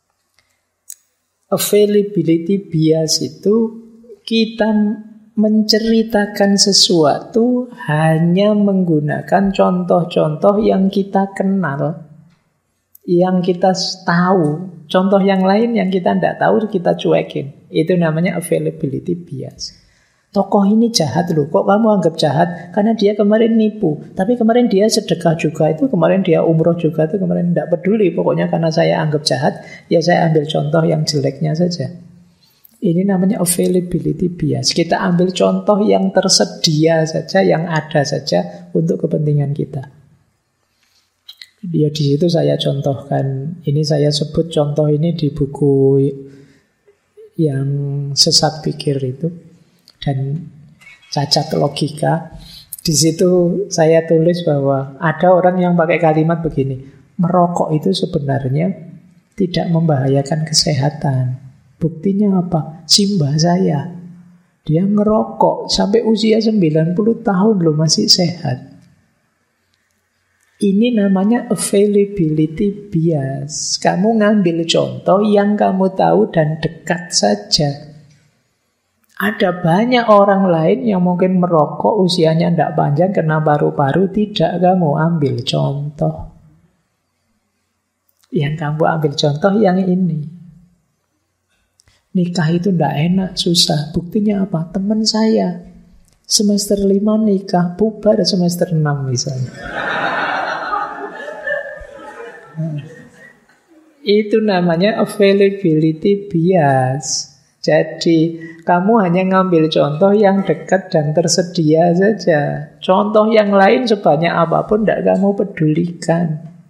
Availability bias itu kita menceritakan sesuatu hanya menggunakan contoh-contoh yang kita kenal, yang kita tahu. Contoh yang lain yang kita tidak tahu kita cuekin. Itu namanya availability bias. Tokoh ini jahat loh, kok kamu anggap jahat? Karena dia kemarin nipu, tapi kemarin dia sedekah juga, itu kemarin dia umroh juga, itu kemarin tidak peduli. Pokoknya karena saya anggap jahat, ya saya ambil contoh yang jeleknya saja. Ini namanya availability bias. Kita ambil contoh yang tersedia saja, yang ada saja untuk kepentingan kita. Ya di situ saya contohkan, ini saya sebut contoh ini di buku yang sesat pikir itu dan cacat logika. Di situ saya tulis bahwa ada orang yang pakai kalimat begini, merokok itu sebenarnya tidak membahayakan kesehatan. Buktinya apa? Simbah saya, dia ngerokok sampai usia 90 tahun loh, masih sehat. Ini namanya availability bias. Kamu ngambil contoh yang kamu tahu dan dekat saja. Ada banyak orang lain yang mungkin merokok, usianya tidak panjang, kena paru-paru, tidak kamu ambil contoh. Yang kamu ambil contoh yang ini. Nikah itu tidak enak, susah. Buktinya apa? Teman saya semester 5 nikah, bubar semester 6 misalnya. Itu namanya availability bias. Jadi kamu hanya ngambil contoh yang dekat dan tersedia saja. Contoh yang lain sebanyak apapun tidak kamu pedulikan.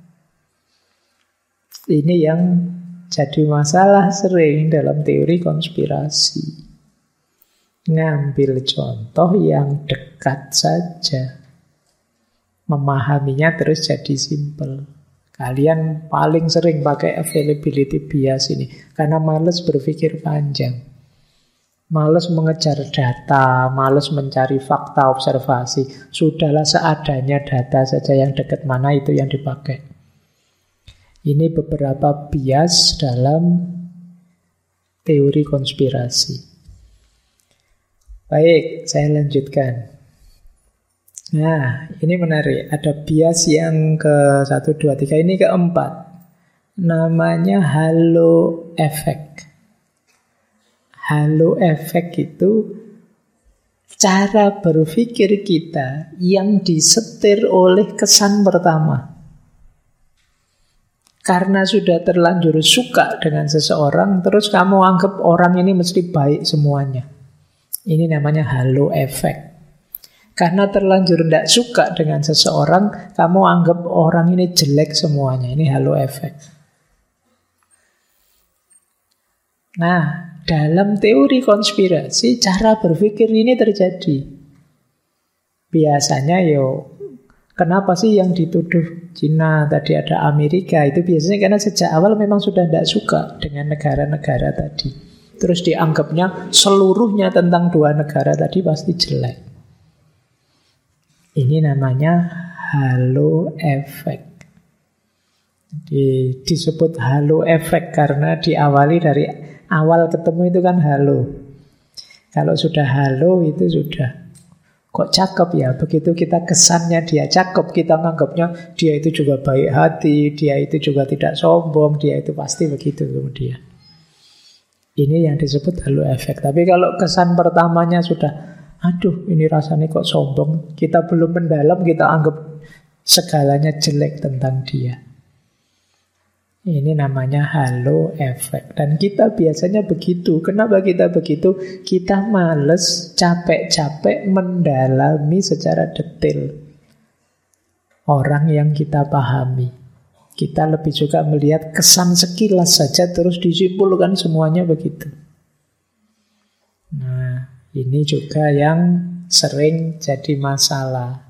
Ini yang jadi masalah sering dalam teori konspirasi. Ngambil contoh yang dekat saja. Memahaminya terus jadi simple. Kalian paling sering pakai availability bias ini karena malas berpikir panjang. Malas mengejar data, malas mencari fakta observasi. Sudahlah seadanya data saja, yang dekat mana itu yang dipakai. Ini beberapa bias dalam teori konspirasi. Baik, saya lanjutkan. Nah, ini menarik. Ada bias yang ke 1, 2, 3. Ini keempat. Namanya halo effect. Halo effect itu cara berpikir kita yang disetir oleh kesan pertama. Karena sudah terlanjur suka dengan seseorang, terus kamu anggap orang ini mesti baik semuanya. Ini namanya halo effect. Karena terlanjur tidak suka dengan seseorang, kamu anggap orang ini jelek semuanya. Ini halo effect. Nah, dalam teori konspirasi, cara berpikir ini terjadi. Biasanya kenapa sih yang dituduh Cina, tadi ada Amerika, itu biasanya karena sejak awal memang sudah tidak suka dengan negara-negara tadi. Terus dianggapnya seluruhnya tentang dua negara tadi pasti jelek. Ini namanya halo effect. Disebut halo effect karena diawali dari awal ketemu itu kan halo. Kalau sudah halo itu sudah kok cakep ya. Begitu kita kesannya dia cakep, kita menganggapnya dia itu juga baik hati, dia itu juga tidak sombong, dia itu pasti begitu kemudian. Ini yang disebut halo effect. Tapi kalau kesan pertamanya sudah, aduh ini rasanya kok sombong, kita belum mendalam, kita anggap segalanya jelek tentang dia. Ini namanya halo effect. Dan kita biasanya begitu. Kenapa kita begitu? Kita males capek-capek mendalami secara detail orang yang kita pahami. Kita lebih suka melihat kesan sekilas saja terus disimpulkan semuanya begitu. Nah, ini juga yang sering jadi masalah.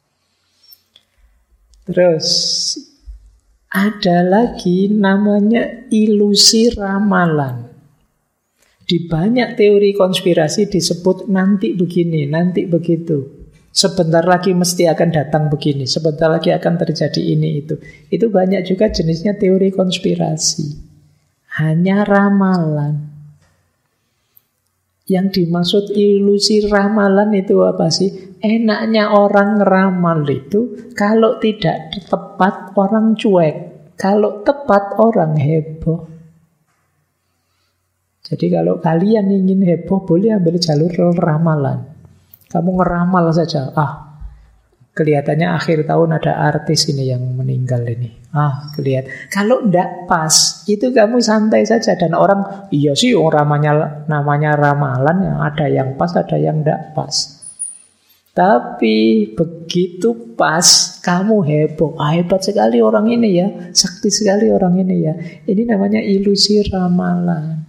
Terus ada lagi namanya ilusi ramalan. Di banyak teori konspirasi disebut nanti begini, nanti begitu. Sebentar lagi mesti akan datang begini, sebentar lagi akan terjadi ini itu. Itu banyak juga jenisnya teori konspirasi. Hanya ramalan. Yang dimaksud ilusi ramalan itu apa sih? Enaknya orang ngeramal itu kalau tidak tepat orang cuek, kalau tepat orang heboh. Jadi kalau kalian ingin heboh boleh ambil jalur ramalan. Kamu ngeramal saja, kelihatannya akhir tahun ada artis ini yang meninggal ini. Kelihatan. Kalau ndak pas, itu kamu santai saja. Dan orang, iya sih namanya ramalan, ada yang pas, ada yang ndak pas. Tapi begitu pas, kamu heboh. Hebat sekali orang ini ya, sakti sekali orang ini ya. Ini namanya ilusi ramalan.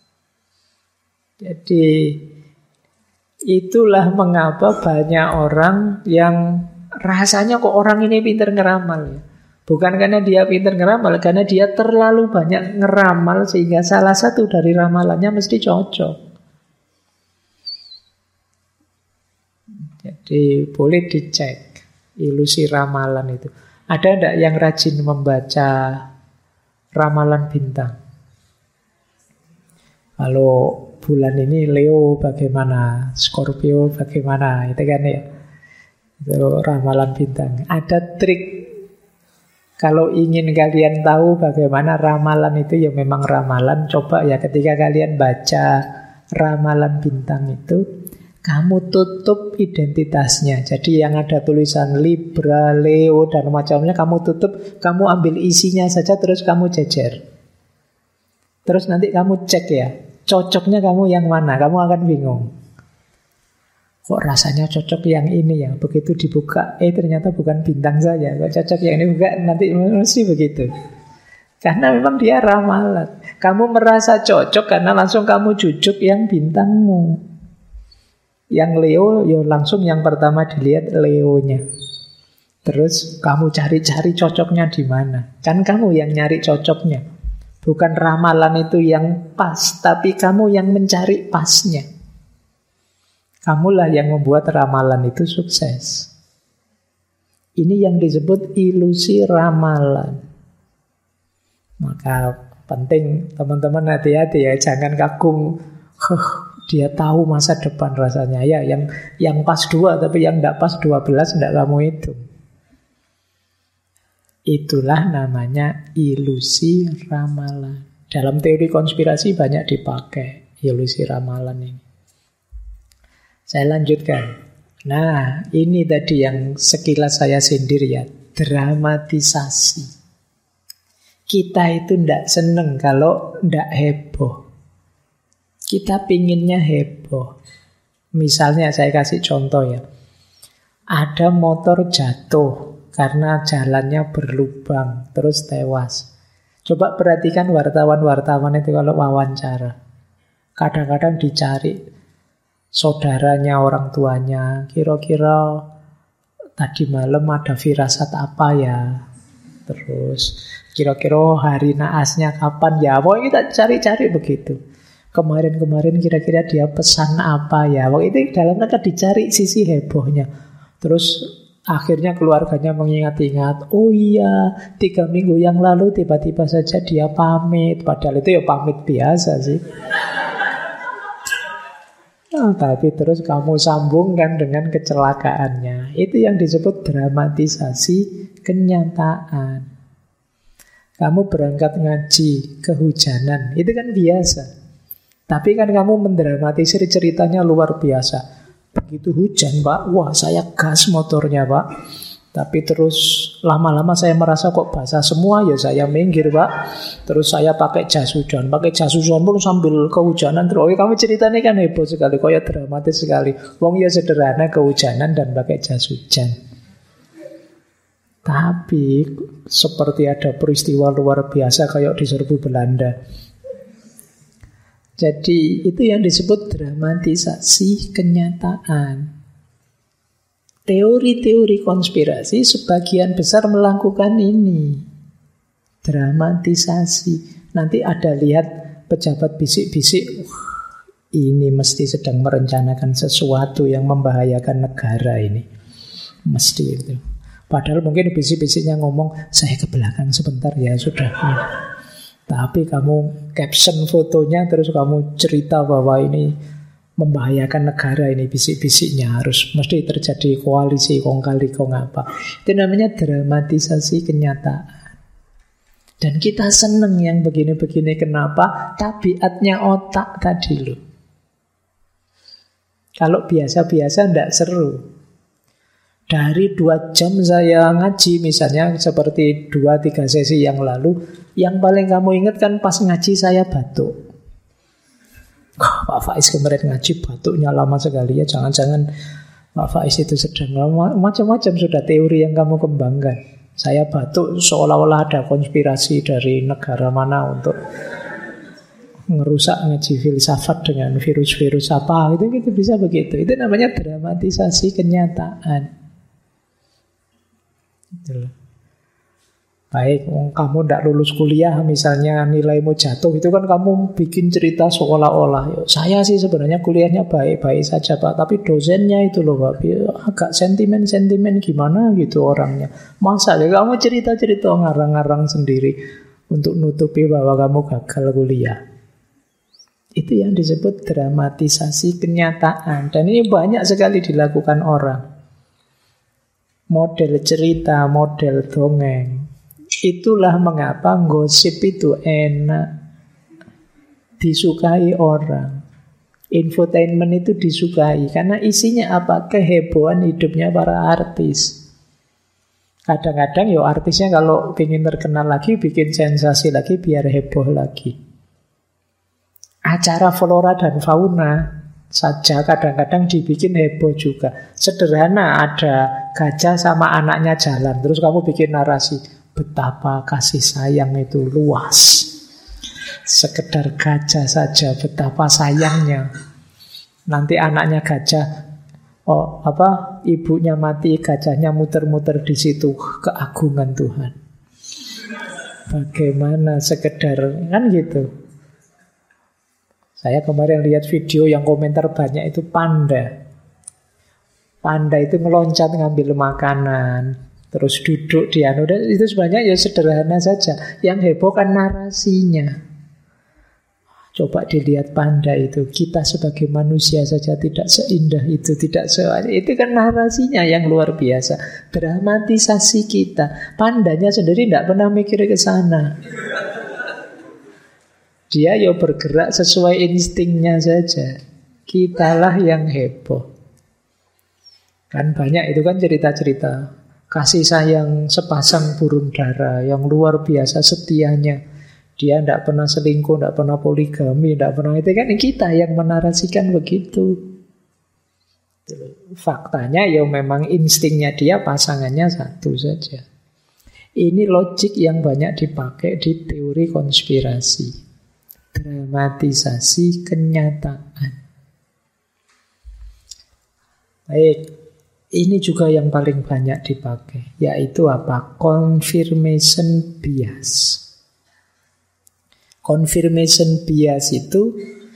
Jadi itulah mengapa banyak orang yang rasanya kok orang ini pintar ngeramal ya. Bukan karena dia pintar ngeramal, karena dia terlalu banyak ngeramal sehingga salah satu dari ramalannya mesti cocok. Jadi boleh dicek ilusi ramalan itu. Ada enggak yang rajin membaca ramalan bintang? Kalau bulan ini Leo bagaimana, Scorpio bagaimana, itu kan ya. Itu ramalan bintang. Ada trik. Kalau ingin kalian tahu bagaimana ramalan itu, ya memang ramalan. Coba ya ketika kalian baca ramalan bintang itu, kamu tutup identitasnya. Jadi yang ada tulisan Libra, Leo, dan macamnya kamu tutup. Kamu ambil isinya saja terus kamu jejer. Terus nanti kamu cek ya, cocoknya kamu yang mana. Kamu akan bingung. Kok rasanya cocok yang ini ya. Begitu dibuka, ternyata bukan bintang saja. Kok cocok yang ini, bukan, nanti mesti begitu. Karena memang dia ramalan. Kamu merasa cocok karena langsung kamu jujuk yang bintangmu. Yang Leo, ya langsung yang pertama dilihat Leonya. Terus kamu cari-cari cocoknya di mana. Kan kamu yang nyari cocoknya. Bukan ramalan itu yang pas, tapi kamu yang mencari pasnya. Kamulah yang membuat ramalan itu sukses. Ini yang disebut ilusi ramalan. Maka penting teman-teman hati-hati ya, jangan kagum. Dia tahu masa depan rasanya. Ya, yang pas 2, tapi yang tidak pas 12 tidak kamu hitung. Itulah namanya ilusi ramalan. Dalam teori konspirasi banyak dipakai ilusi ramalan ini. Saya lanjutkan. Nah, ini tadi yang sekilas saya sindir ya, dramatisasi. Kita itu tidak seneng kalau tidak heboh. Kita pinginnya heboh. Misalnya saya kasih contoh ya. Ada motor jatuh karena jalannya berlubang, terus tewas. Coba perhatikan wartawan-wartawan itu kalau wawancara. Kadang-kadang dicari saudaranya, orang tuanya. Kira-kira tadi malam ada firasat apa ya? Terus kira-kira hari naasnya kapan ya? Pokoknya kita cari-cari begitu. Kemarin-kemarin kira-kira dia pesan apa ya? Waktu itu dalam rangka dicari sisi hebohnya. Terus akhirnya keluarganya mengingat-ingat, oh iya 3 minggu yang lalu tiba-tiba saja dia pamit. Padahal itu ya pamit biasa sih. Nah, tapi terus kamu sambungkan dengan kecelakaannya. Itu yang disebut dramatisasi kenyataan. Kamu berangkat ngaji, kehujanan, itu kan biasa. Tapi kan kamu mendramatisir ceritanya luar biasa. Begitu hujan, Pak, wah saya gas motornya, Pak. Tapi terus lama-lama saya merasa kok basah semua, ya saya minggir, Pak. Terus saya pakai jas hujan pun sambil kehujanan. Terus kamu ceritanya kan heboh sekali, kok ya dramatis sekali. Wong ya sederhana, kehujanan dan pakai jas hujan. Tapi seperti ada peristiwa luar biasa kayak di Serbu Belanda. Jadi itu yang disebut dramatisasi kenyataan. Teori-teori konspirasi sebagian besar melakukan ini. Dramatisasi. Nanti ada lihat pejabat bisik-bisik, ini mesti sedang merencanakan sesuatu yang membahayakan negara ini. Mesti itu. Padahal mungkin bisik-bisiknya ngomong, saya ke belakang sebentar ya, sudah. Tapi kamu caption fotonya, terus kamu cerita bahwa ini membahayakan negara ini, bisik-bisiknya harus mesti terjadi koalisi kong kali kong apa. Itu namanya dramatisasi kenyataan. Dan kita seneng yang begini-begini. Kenapa? Tabiatnya otak tadi loh. Kalau biasa-biasa tidak seru. Dari 2 jam saya ngaji misalnya, seperti 2-3 sesi yang lalu, yang paling kamu ingat kan pas ngaji saya batuk. Pak Faiz kemarin ngaji batuknya lama sekali ya. Jangan-jangan Pak Faiz itu sedang macam-macam sudah teori yang kamu kembangkan. Saya batuk seolah-olah ada konspirasi dari negara mana untuk ngerusak ngaji filsafat dengan virus-virus apa. Itu bisa begitu. Itu namanya dramatisasi kenyataan. Baik, kamu tidak lulus kuliah, misalnya nilaimu jatuh, itu kan kamu bikin cerita seolah-olah, saya sih sebenarnya kuliahnya baik-baik saja Pak, tapi dosennya itu loh Pak, agak sentimen-sentimen gimana gitu orangnya. Masa ya kamu cerita-cerita ngarang-ngarang sendiri untuk nutupi bahwa kamu gagal kuliah. Itu yang disebut dramatisasi kenyataan. Dan ini banyak sekali dilakukan orang. Model cerita, model dongeng. Itulah mengapa gosip itu enak, disukai orang. Infotainment itu disukai karena isinya apa? Kehebohan hidupnya para artis. Kadang-kadang ya artisnya kalau ingin terkenal lagi, bikin sensasi lagi biar heboh lagi. Acara flora dan fauna saja kadang-kadang dibikin heboh juga. Sederhana, ada gajah sama anaknya jalan, terus kamu bikin narasi betapa kasih sayang itu luas. Sekedar gajah saja betapa sayangnya. Nanti anaknya gajah, ibunya mati, gajahnya muter-muter di situ, keagungan Tuhan. Bagaimana sekedar, kan gitu. Saya kemarin lihat video yang komentar banyak itu panda. Panda itu meloncat ngambil makanan, terus duduk di anu, dan itu sebenarnya ya sederhana saja. Yang heboh kan narasinya. Coba dilihat panda itu. Kita sebagai manusia saja tidak seindah itu, itu kan narasinya yang luar biasa. Dramatisasi kita. Pandanya sendiri tidak pernah mikir ke sana. Dia ya bergerak sesuai instingnya saja. Kitalah yang heboh. Kan banyak itu kan cerita-cerita kasih sayang sepasang burung dara yang luar biasa setianya. Dia tidak pernah selingkuh, tidak pernah poligami, tidak pernah itu kan kita yang menarasikan begitu. Faktanya ya memang instingnya dia pasangannya satu saja. Ini logik yang banyak dipakai di teori konspirasi. Dramatisasi kenyataan. Baik. Ini juga yang paling banyak dipakai, yaitu apa? Confirmation bias. Confirmation bias itu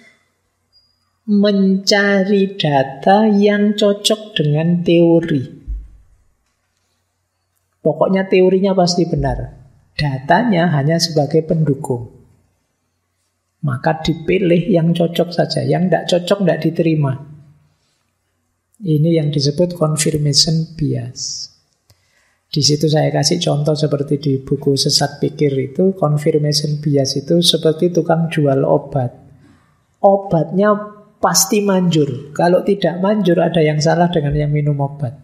mencari data yang cocok dengan teori. Pokoknya teorinya pasti benar. Datanya hanya sebagai pendukung. Maka dipilih yang cocok saja, yang tidak cocok tidak diterima. Ini yang disebut confirmation bias. Di situ saya kasih contoh seperti di buku Sesat Pikir itu, confirmation bias itu seperti tukang jual obat. Obatnya pasti manjur. Kalau tidak manjur ada yang salah dengan yang minum obat.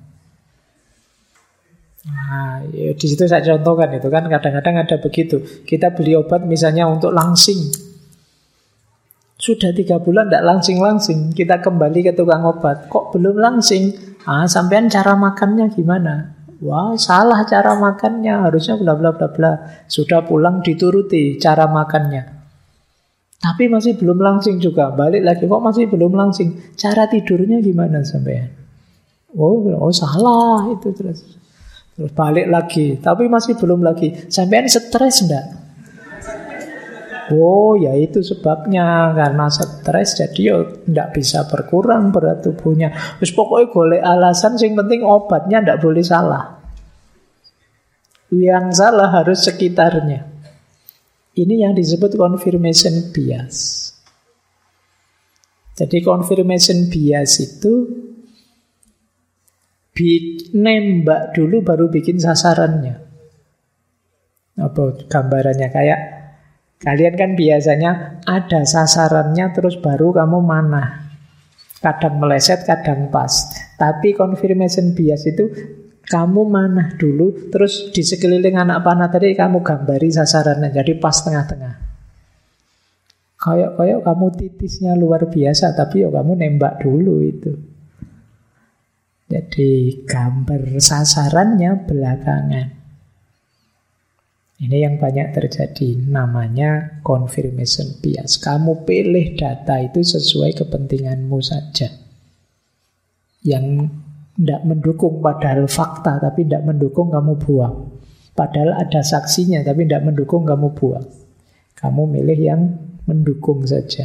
Nah, ya di situ saya contohkan itu kan kadang-kadang ada begitu. Kita beli obat misalnya untuk langsing. Sudah 3 bulan tidak langsing-langsing. Kita kembali ke tukang obat. Kok belum langsing? Sampean cara makannya gimana? Wah, salah cara makannya. Harusnya bla bla bla bla. Sudah pulang dituruti cara makannya. Tapi masih belum langsing juga. Balik lagi, kok masih belum langsing? Cara tidurnya gimana sampean? Oh salah itu terus balik lagi. Tapi masih belum lagi. Sampean stres enggak? Oh ya itu sebabnya, karena stres jadi ya tidak bisa berkurang berat tubuhnya. Terus pokoknya golek alasan, yang penting obatnya tidak boleh salah. Yang salah harus sekitarnya. Ini yang disebut confirmation bias. Jadi confirmation bias itu nembak dulu baru bikin sasarannya. Apa gambarannya? Kayak kalian kan biasanya ada sasarannya terus baru kamu manah. Kadang meleset, kadang pas. Tapi confirmation bias itu kamu manah dulu, terus di sekeliling anak panah tadi kamu gambari sasarannya, jadi pas tengah-tengah. Kayak kamu titisnya luar biasa, tapi kamu nembak dulu itu. Jadi gambar sasarannya belakangan. Ini yang banyak terjadi, namanya confirmation bias. Kamu pilih data itu sesuai kepentinganmu saja. Yang tidak mendukung padahal fakta, tapi tidak mendukung kamu buang. Padahal ada saksinya, tapi tidak mendukung, kamu buang. Kamu milih yang mendukung saja.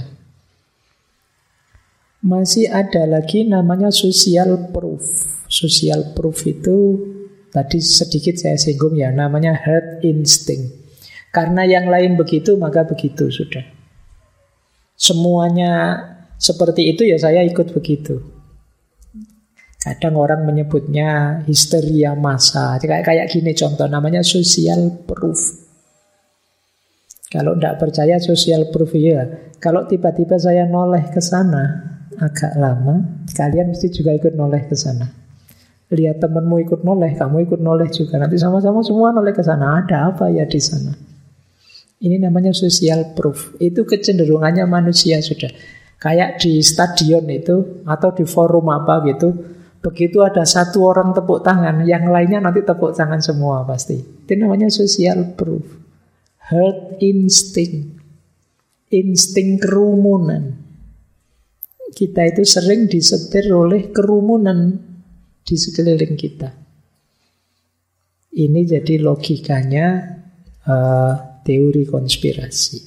Masih ada lagi namanya social proof. Social proof itu tadi sedikit saya singgung ya, namanya herd instinct. Karena yang lain begitu, maka begitu sudah. Semuanya seperti itu, ya saya ikut begitu. Kadang orang menyebutnya histeria massa. Kayak gini contoh, namanya social proof. Kalau tidak percaya social proof ya. Kalau tiba-tiba saya noleh ke sana agak lama, kalian mesti juga ikut noleh ke sana. Lihat temanmu ikut noleh, kamu ikut noleh juga. Nanti sama-sama semua noleh ke sana. Ada apa ya di sana? Ini namanya social proof. Itu kecenderungannya manusia sudah. Kayak di stadion itu atau di forum apa gitu. Begitu ada satu orang tepuk tangan, yang lainnya nanti tepuk tangan semua pasti. Itu namanya social proof. Herd instinct. Insting kerumunan. Kita itu sering disetir oleh kerumunan di sekeliling kita. Ini jadi logikanya teori konspirasi.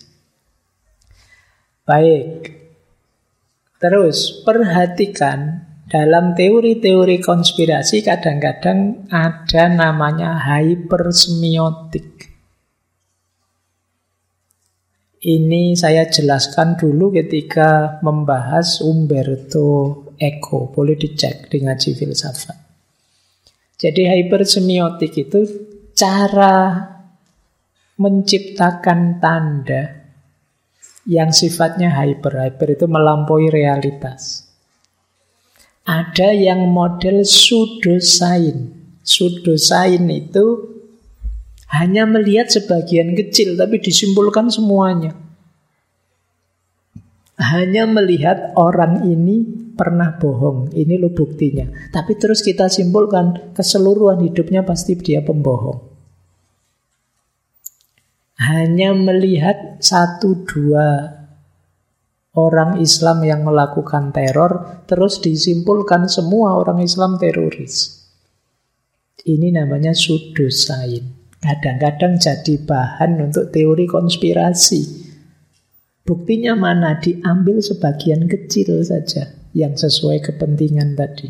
Baik. Terus perhatikan, dalam teori-teori konspirasi kadang-kadang ada namanya hypersemiotik. Ini saya jelaskan dulu ketika membahas Umberto Eco, boleh dicek di ngaji filsafat. Jadi hypersemiotik itu cara menciptakan tanda yang sifatnya hyper. Hyper itu melampaui realitas. Ada yang model pseudosain. Pseudosain itu hanya melihat sebagian kecil tapi disimpulkan semuanya. Hanya melihat orang ini pernah bohong, ini loh buktinya. Tapi terus kita simpulkan keseluruhan hidupnya pasti dia pembohong. Hanya melihat 1-2 orang Islam yang melakukan teror, terus disimpulkan semua orang Islam teroris. Ini namanya pseudosain. Kadang-kadang jadi bahan untuk teori konspirasi. Buktinya mana? Diambil sebagian kecil saja yang sesuai kepentingan tadi.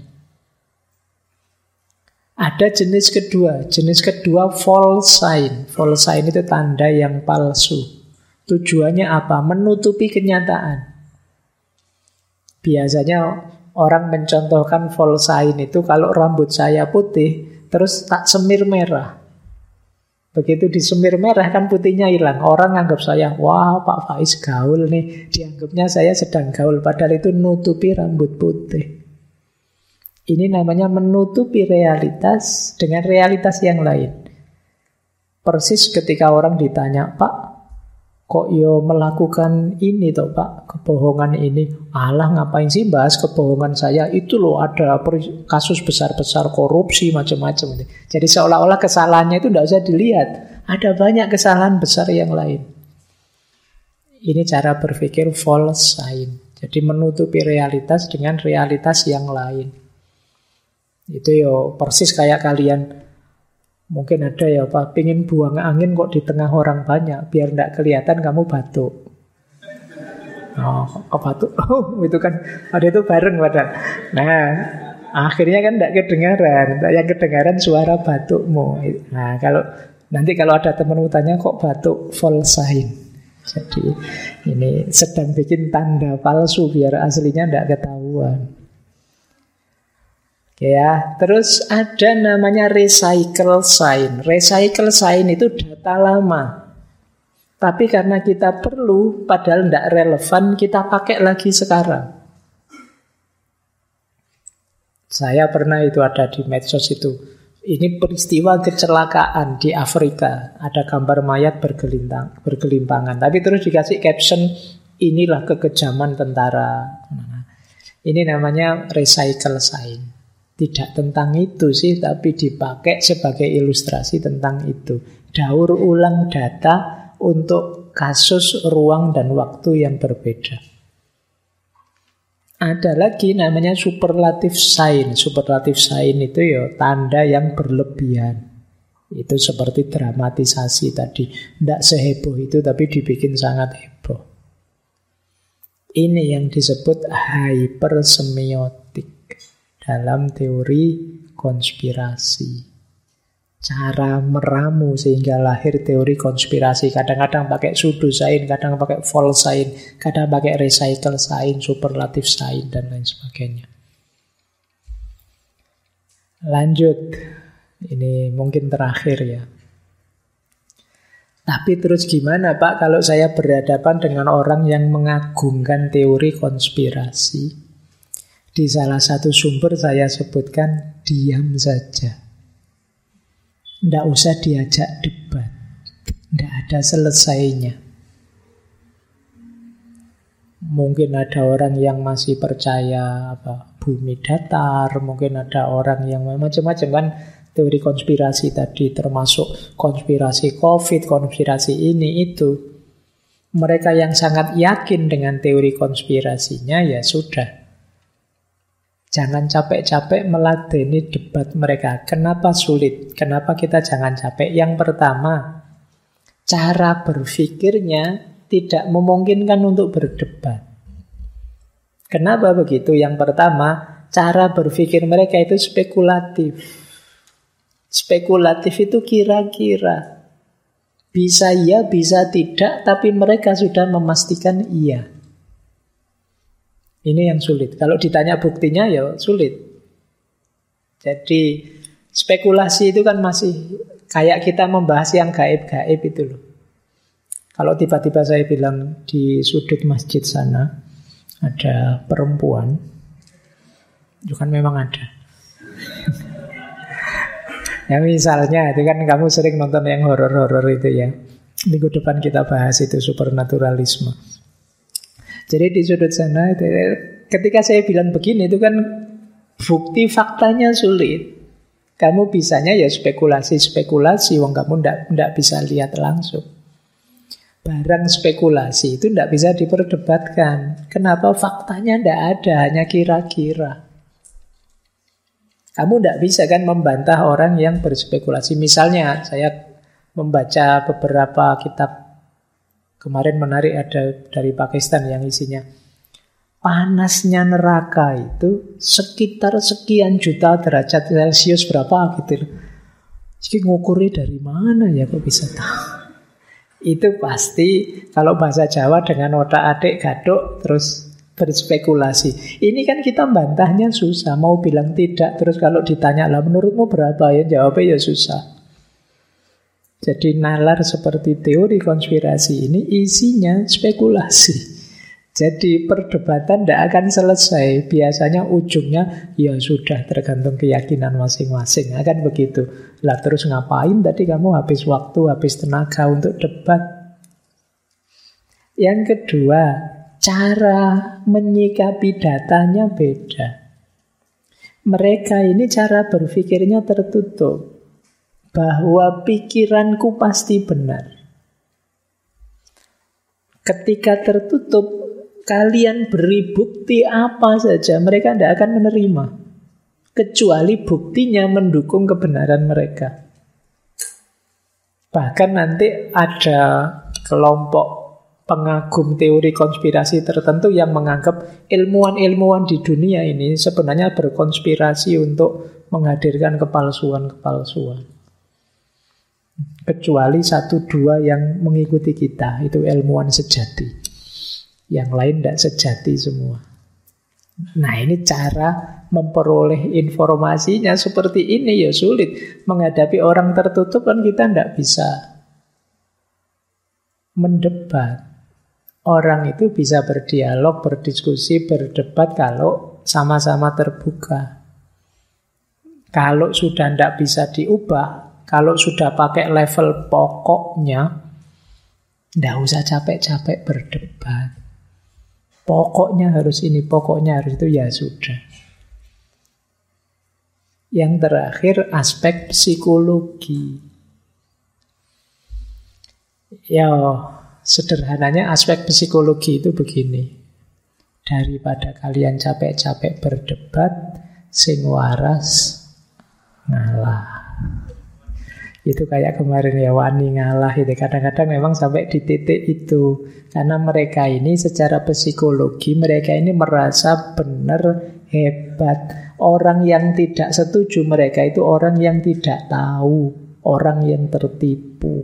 Ada jenis kedua. Jenis kedua false sign. False sign itu tanda yang palsu. Tujuannya apa? Menutupi kenyataan. Biasanya orang mencontohkan false sign itu kalau rambut saya putih, terus tak semir merah. Begitu disemir merah kan putihnya hilang. Orang anggap saya, wah Pak Faiz gaul nih. Dianggapnya saya sedang gaul, padahal itu nutupi rambut putih. Ini namanya menutupi realitas dengan realitas yang lain. Persis ketika orang ditanya, Pak, kok yo melakukan ini toh Pak, kebohongan ini. Alah ngapain sih bahas kebohongan saya? Itu loh ada kasus besar-besar korupsi macam-macam. Jadi seolah-olah kesalahannya itu tidak usah dilihat. Ada banyak kesalahan besar yang lain. Ini cara berpikir false sign. Jadi menutupi realitas dengan realitas yang lain. Itu yo persis kayak kalian. Mungkin ada ya Pak, pingin buang angin kok di tengah orang banyak, biar tidak kelihatan kamu batuk. Oh, kok batuk? Oh, itu kan ada itu bareng padahal. Nah, akhirnya kan tidak kedengaran. Yang kedengaran suara batukmu. Nah, kalau ada temanmu tanya kok batuk, false sign. Jadi ini sedang bikin tanda palsu biar aslinya tidak ketahuan. Ya, terus ada namanya recycle sign. Recycle sign itu data lama. Tapi karena kita perlu, padahal tidak relevan, kita pakai lagi sekarang. Saya pernah itu ada di medsos itu. Ini peristiwa kecelakaan di Afrika. Ada gambar mayat bergelimpangan. Tapi terus dikasih caption, inilah kekejaman tentara. Ini namanya recycle sign. Tidak tentang itu sih, tapi dipakai sebagai ilustrasi tentang itu. Daur ulang data untuk kasus, ruang, dan waktu yang berbeda. Ada lagi namanya superlative sign. Superlative sign itu ya tanda yang berlebihan. Itu seperti dramatisasi tadi. Tidak seheboh itu, tapi dibikin sangat heboh. Ini yang disebut hypersemiotik dalam teori konspirasi. Cara meramu sehingga lahir teori konspirasi. Kadang-kadang pakai pseudo sign, kadang pakai false sign, kadang pakai recycle sign, superlative sign, dan lain sebagainya. Lanjut. Ini mungkin terakhir ya. Tapi terus gimana Pak kalau saya berhadapan dengan orang yang mengagungkan teori konspirasi? Di salah satu sumber saya sebutkan diam saja. Tidak usah diajak debat. Tidak ada selesainya. Mungkin ada orang yang masih percaya bumi datar. Mungkin ada orang yang macam-macam kan. Teori konspirasi tadi termasuk konspirasi COVID, konspirasi ini itu. Mereka yang sangat yakin dengan teori konspirasinya ya sudah. Jangan capek-capek meladeni debat mereka. Kenapa sulit? Kenapa kita jangan capek? Yang pertama, cara berpikirnya tidak memungkinkan untuk berdebat. Kenapa begitu? Yang pertama, cara berpikir mereka itu spekulatif. Spekulatif itu kira-kira. Bisa iya, bisa tidak, tapi mereka sudah memastikan iya. Ini yang sulit. Kalau ditanya buktinya ya sulit. Jadi spekulasi itu kan masih kayak kita membahas yang gaib-gaib itu loh. Kalau tiba-tiba saya bilang di sudut masjid sana ada perempuan, itu kan memang ada. Ya misalnya, itu kan kamu sering nonton yang horor-horor itu ya. Minggu depan kita bahas itu supernaturalisme. Jadi di sudut sana, itu, ketika saya bilang begini, itu kan bukti faktanya sulit. Kamu bisanya ya spekulasi-spekulasi, wong kamu ndak bisa lihat langsung. Barang spekulasi itu ndak bisa diperdebatkan. Kenapa? Faktanya ndak ada, hanya kira-kira. Kamu ndak bisa kan membantah orang yang berspekulasi. Misalnya, saya membaca beberapa kitab. Kemarin menarik ada dari Pakistan yang isinya panasnya neraka itu sekitar sekian juta derajat Celcius berapa gitu. Jadi ngukurnya dari mana ya kok bisa tahu? Itu pasti kalau bahasa Jawa dengan otak-atik gaduk terus berspekulasi. Ini kan kita bantahnya susah, mau bilang tidak terus kalau ditanya lah menurutmu berapa ya jawabnya ya susah. Jadi nalar seperti teori konspirasi ini isinya spekulasi. Jadi perdebatan tidak akan selesai. Biasanya ujungnya ya sudah tergantung keyakinan masing-masing. Akan begitu. Lah terus ngapain tadi kamu habis waktu, habis tenaga untuk debat? Yang kedua, cara menyikapi datanya beda. Mereka ini cara berpikirnya tertutup. Bahwa pikiranku pasti benar. Ketika tertutup, kalian beri bukti apa saja, mereka tidak akan menerima. Kecuali buktinya mendukung kebenaran mereka. Bahkan nanti ada kelompok pengagum teori konspirasi tertentu yang menganggap ilmuwan-ilmuwan di dunia ini sebenarnya berkonspirasi untuk menghadirkan kepalsuan-kepalsuan. Kecuali 1-2 yang mengikuti kita, itu ilmuwan sejati. Yang lain tidak sejati semua. Nah ini cara memperoleh informasinya seperti ini ya sulit. Menghadapi orang tertutup kan kita tidak bisa mendebat. Orang itu bisa berdialog, berdiskusi, berdebat kalau sama-sama terbuka. Kalau sudah tidak bisa diubah, kalau sudah pakai level pokoknya, tidak usah capek-capek berdebat. Pokoknya harus ini, pokoknya harus itu, ya sudah. Yang terakhir, aspek psikologi. Ya, sederhananya aspek psikologi itu begini. Daripada kalian capek-capek berdebat, sing waras ngalah. Itu kayak kemarin ya, wani ngalah itu. Kadang-kadang memang sampai di titik itu. Karena mereka ini secara psikologi, mereka ini merasa benar, hebat. Orang yang tidak setuju mereka itu orang yang tidak tahu, orang yang tertipu.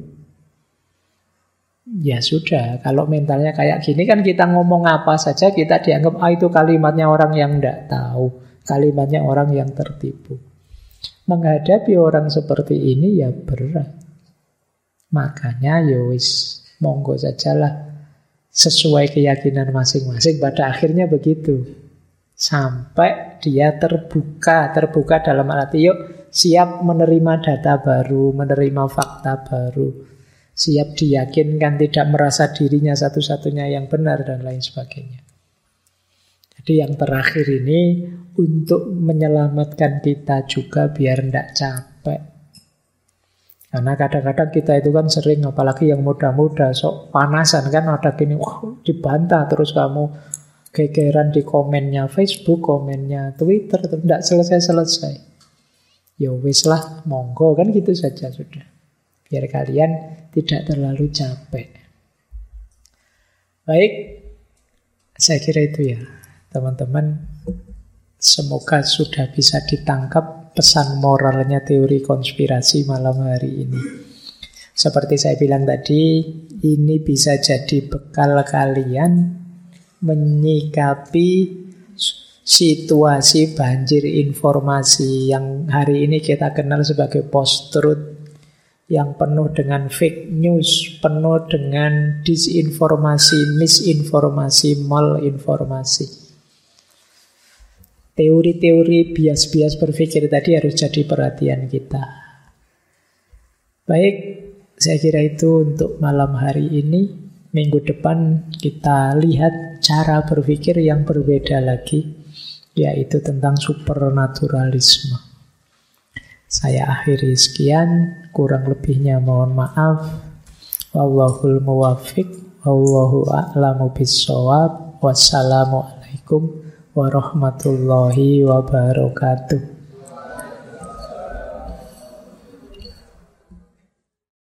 Ya sudah, kalau mentalnya kayak gini kan kita ngomong apa saja kita dianggap itu kalimatnya orang yang tidak tahu, kalimatnya orang yang tertipu. Menghadapi orang seperti ini ya berat. Makanya ya wis monggo sajalah sesuai keyakinan masing-masing, pada akhirnya begitu. Sampai dia terbuka dalam arti yuk siap menerima data baru, menerima fakta baru, siap diyakinkan, tidak merasa dirinya satu-satunya yang benar dan lain sebagainya. Jadi yang terakhir ini untuk menyelamatkan kita juga biar tidak capek. Karena kadang-kadang kita itu kan sering, apalagi yang muda-muda, sok panasan kan, ada gini, wah dibantah terus kamu, gegeran di komennya Facebook, komennya Twitter, tidak selesai-selesai. Ya wis lah, monggo kan gitu saja sudah. Biar kalian tidak terlalu capek. Baik, saya kira itu ya, teman-teman. Semoga sudah bisa ditangkap pesan moralnya teori konspirasi malam hari ini. Seperti saya bilang tadi, ini bisa jadi bekal kalian menyikapi situasi banjir informasi yang hari ini kita kenal sebagai post-truth, yang penuh dengan fake news, penuh dengan disinformasi, misinformasi, malinformasi. Teori-teori bias-bias berpikir tadi harus jadi perhatian kita. Baik, saya kira itu untuk malam hari ini. Minggu depan kita lihat cara berpikir yang berbeda lagi, yaitu tentang supernaturalisme. Saya akhiri sekian, kurang lebihnya mohon maaf. Wallahul muwaffiq, wallahu a'lamu bissawab. Wassalamualaikum warahmatullahi wabarakatuh.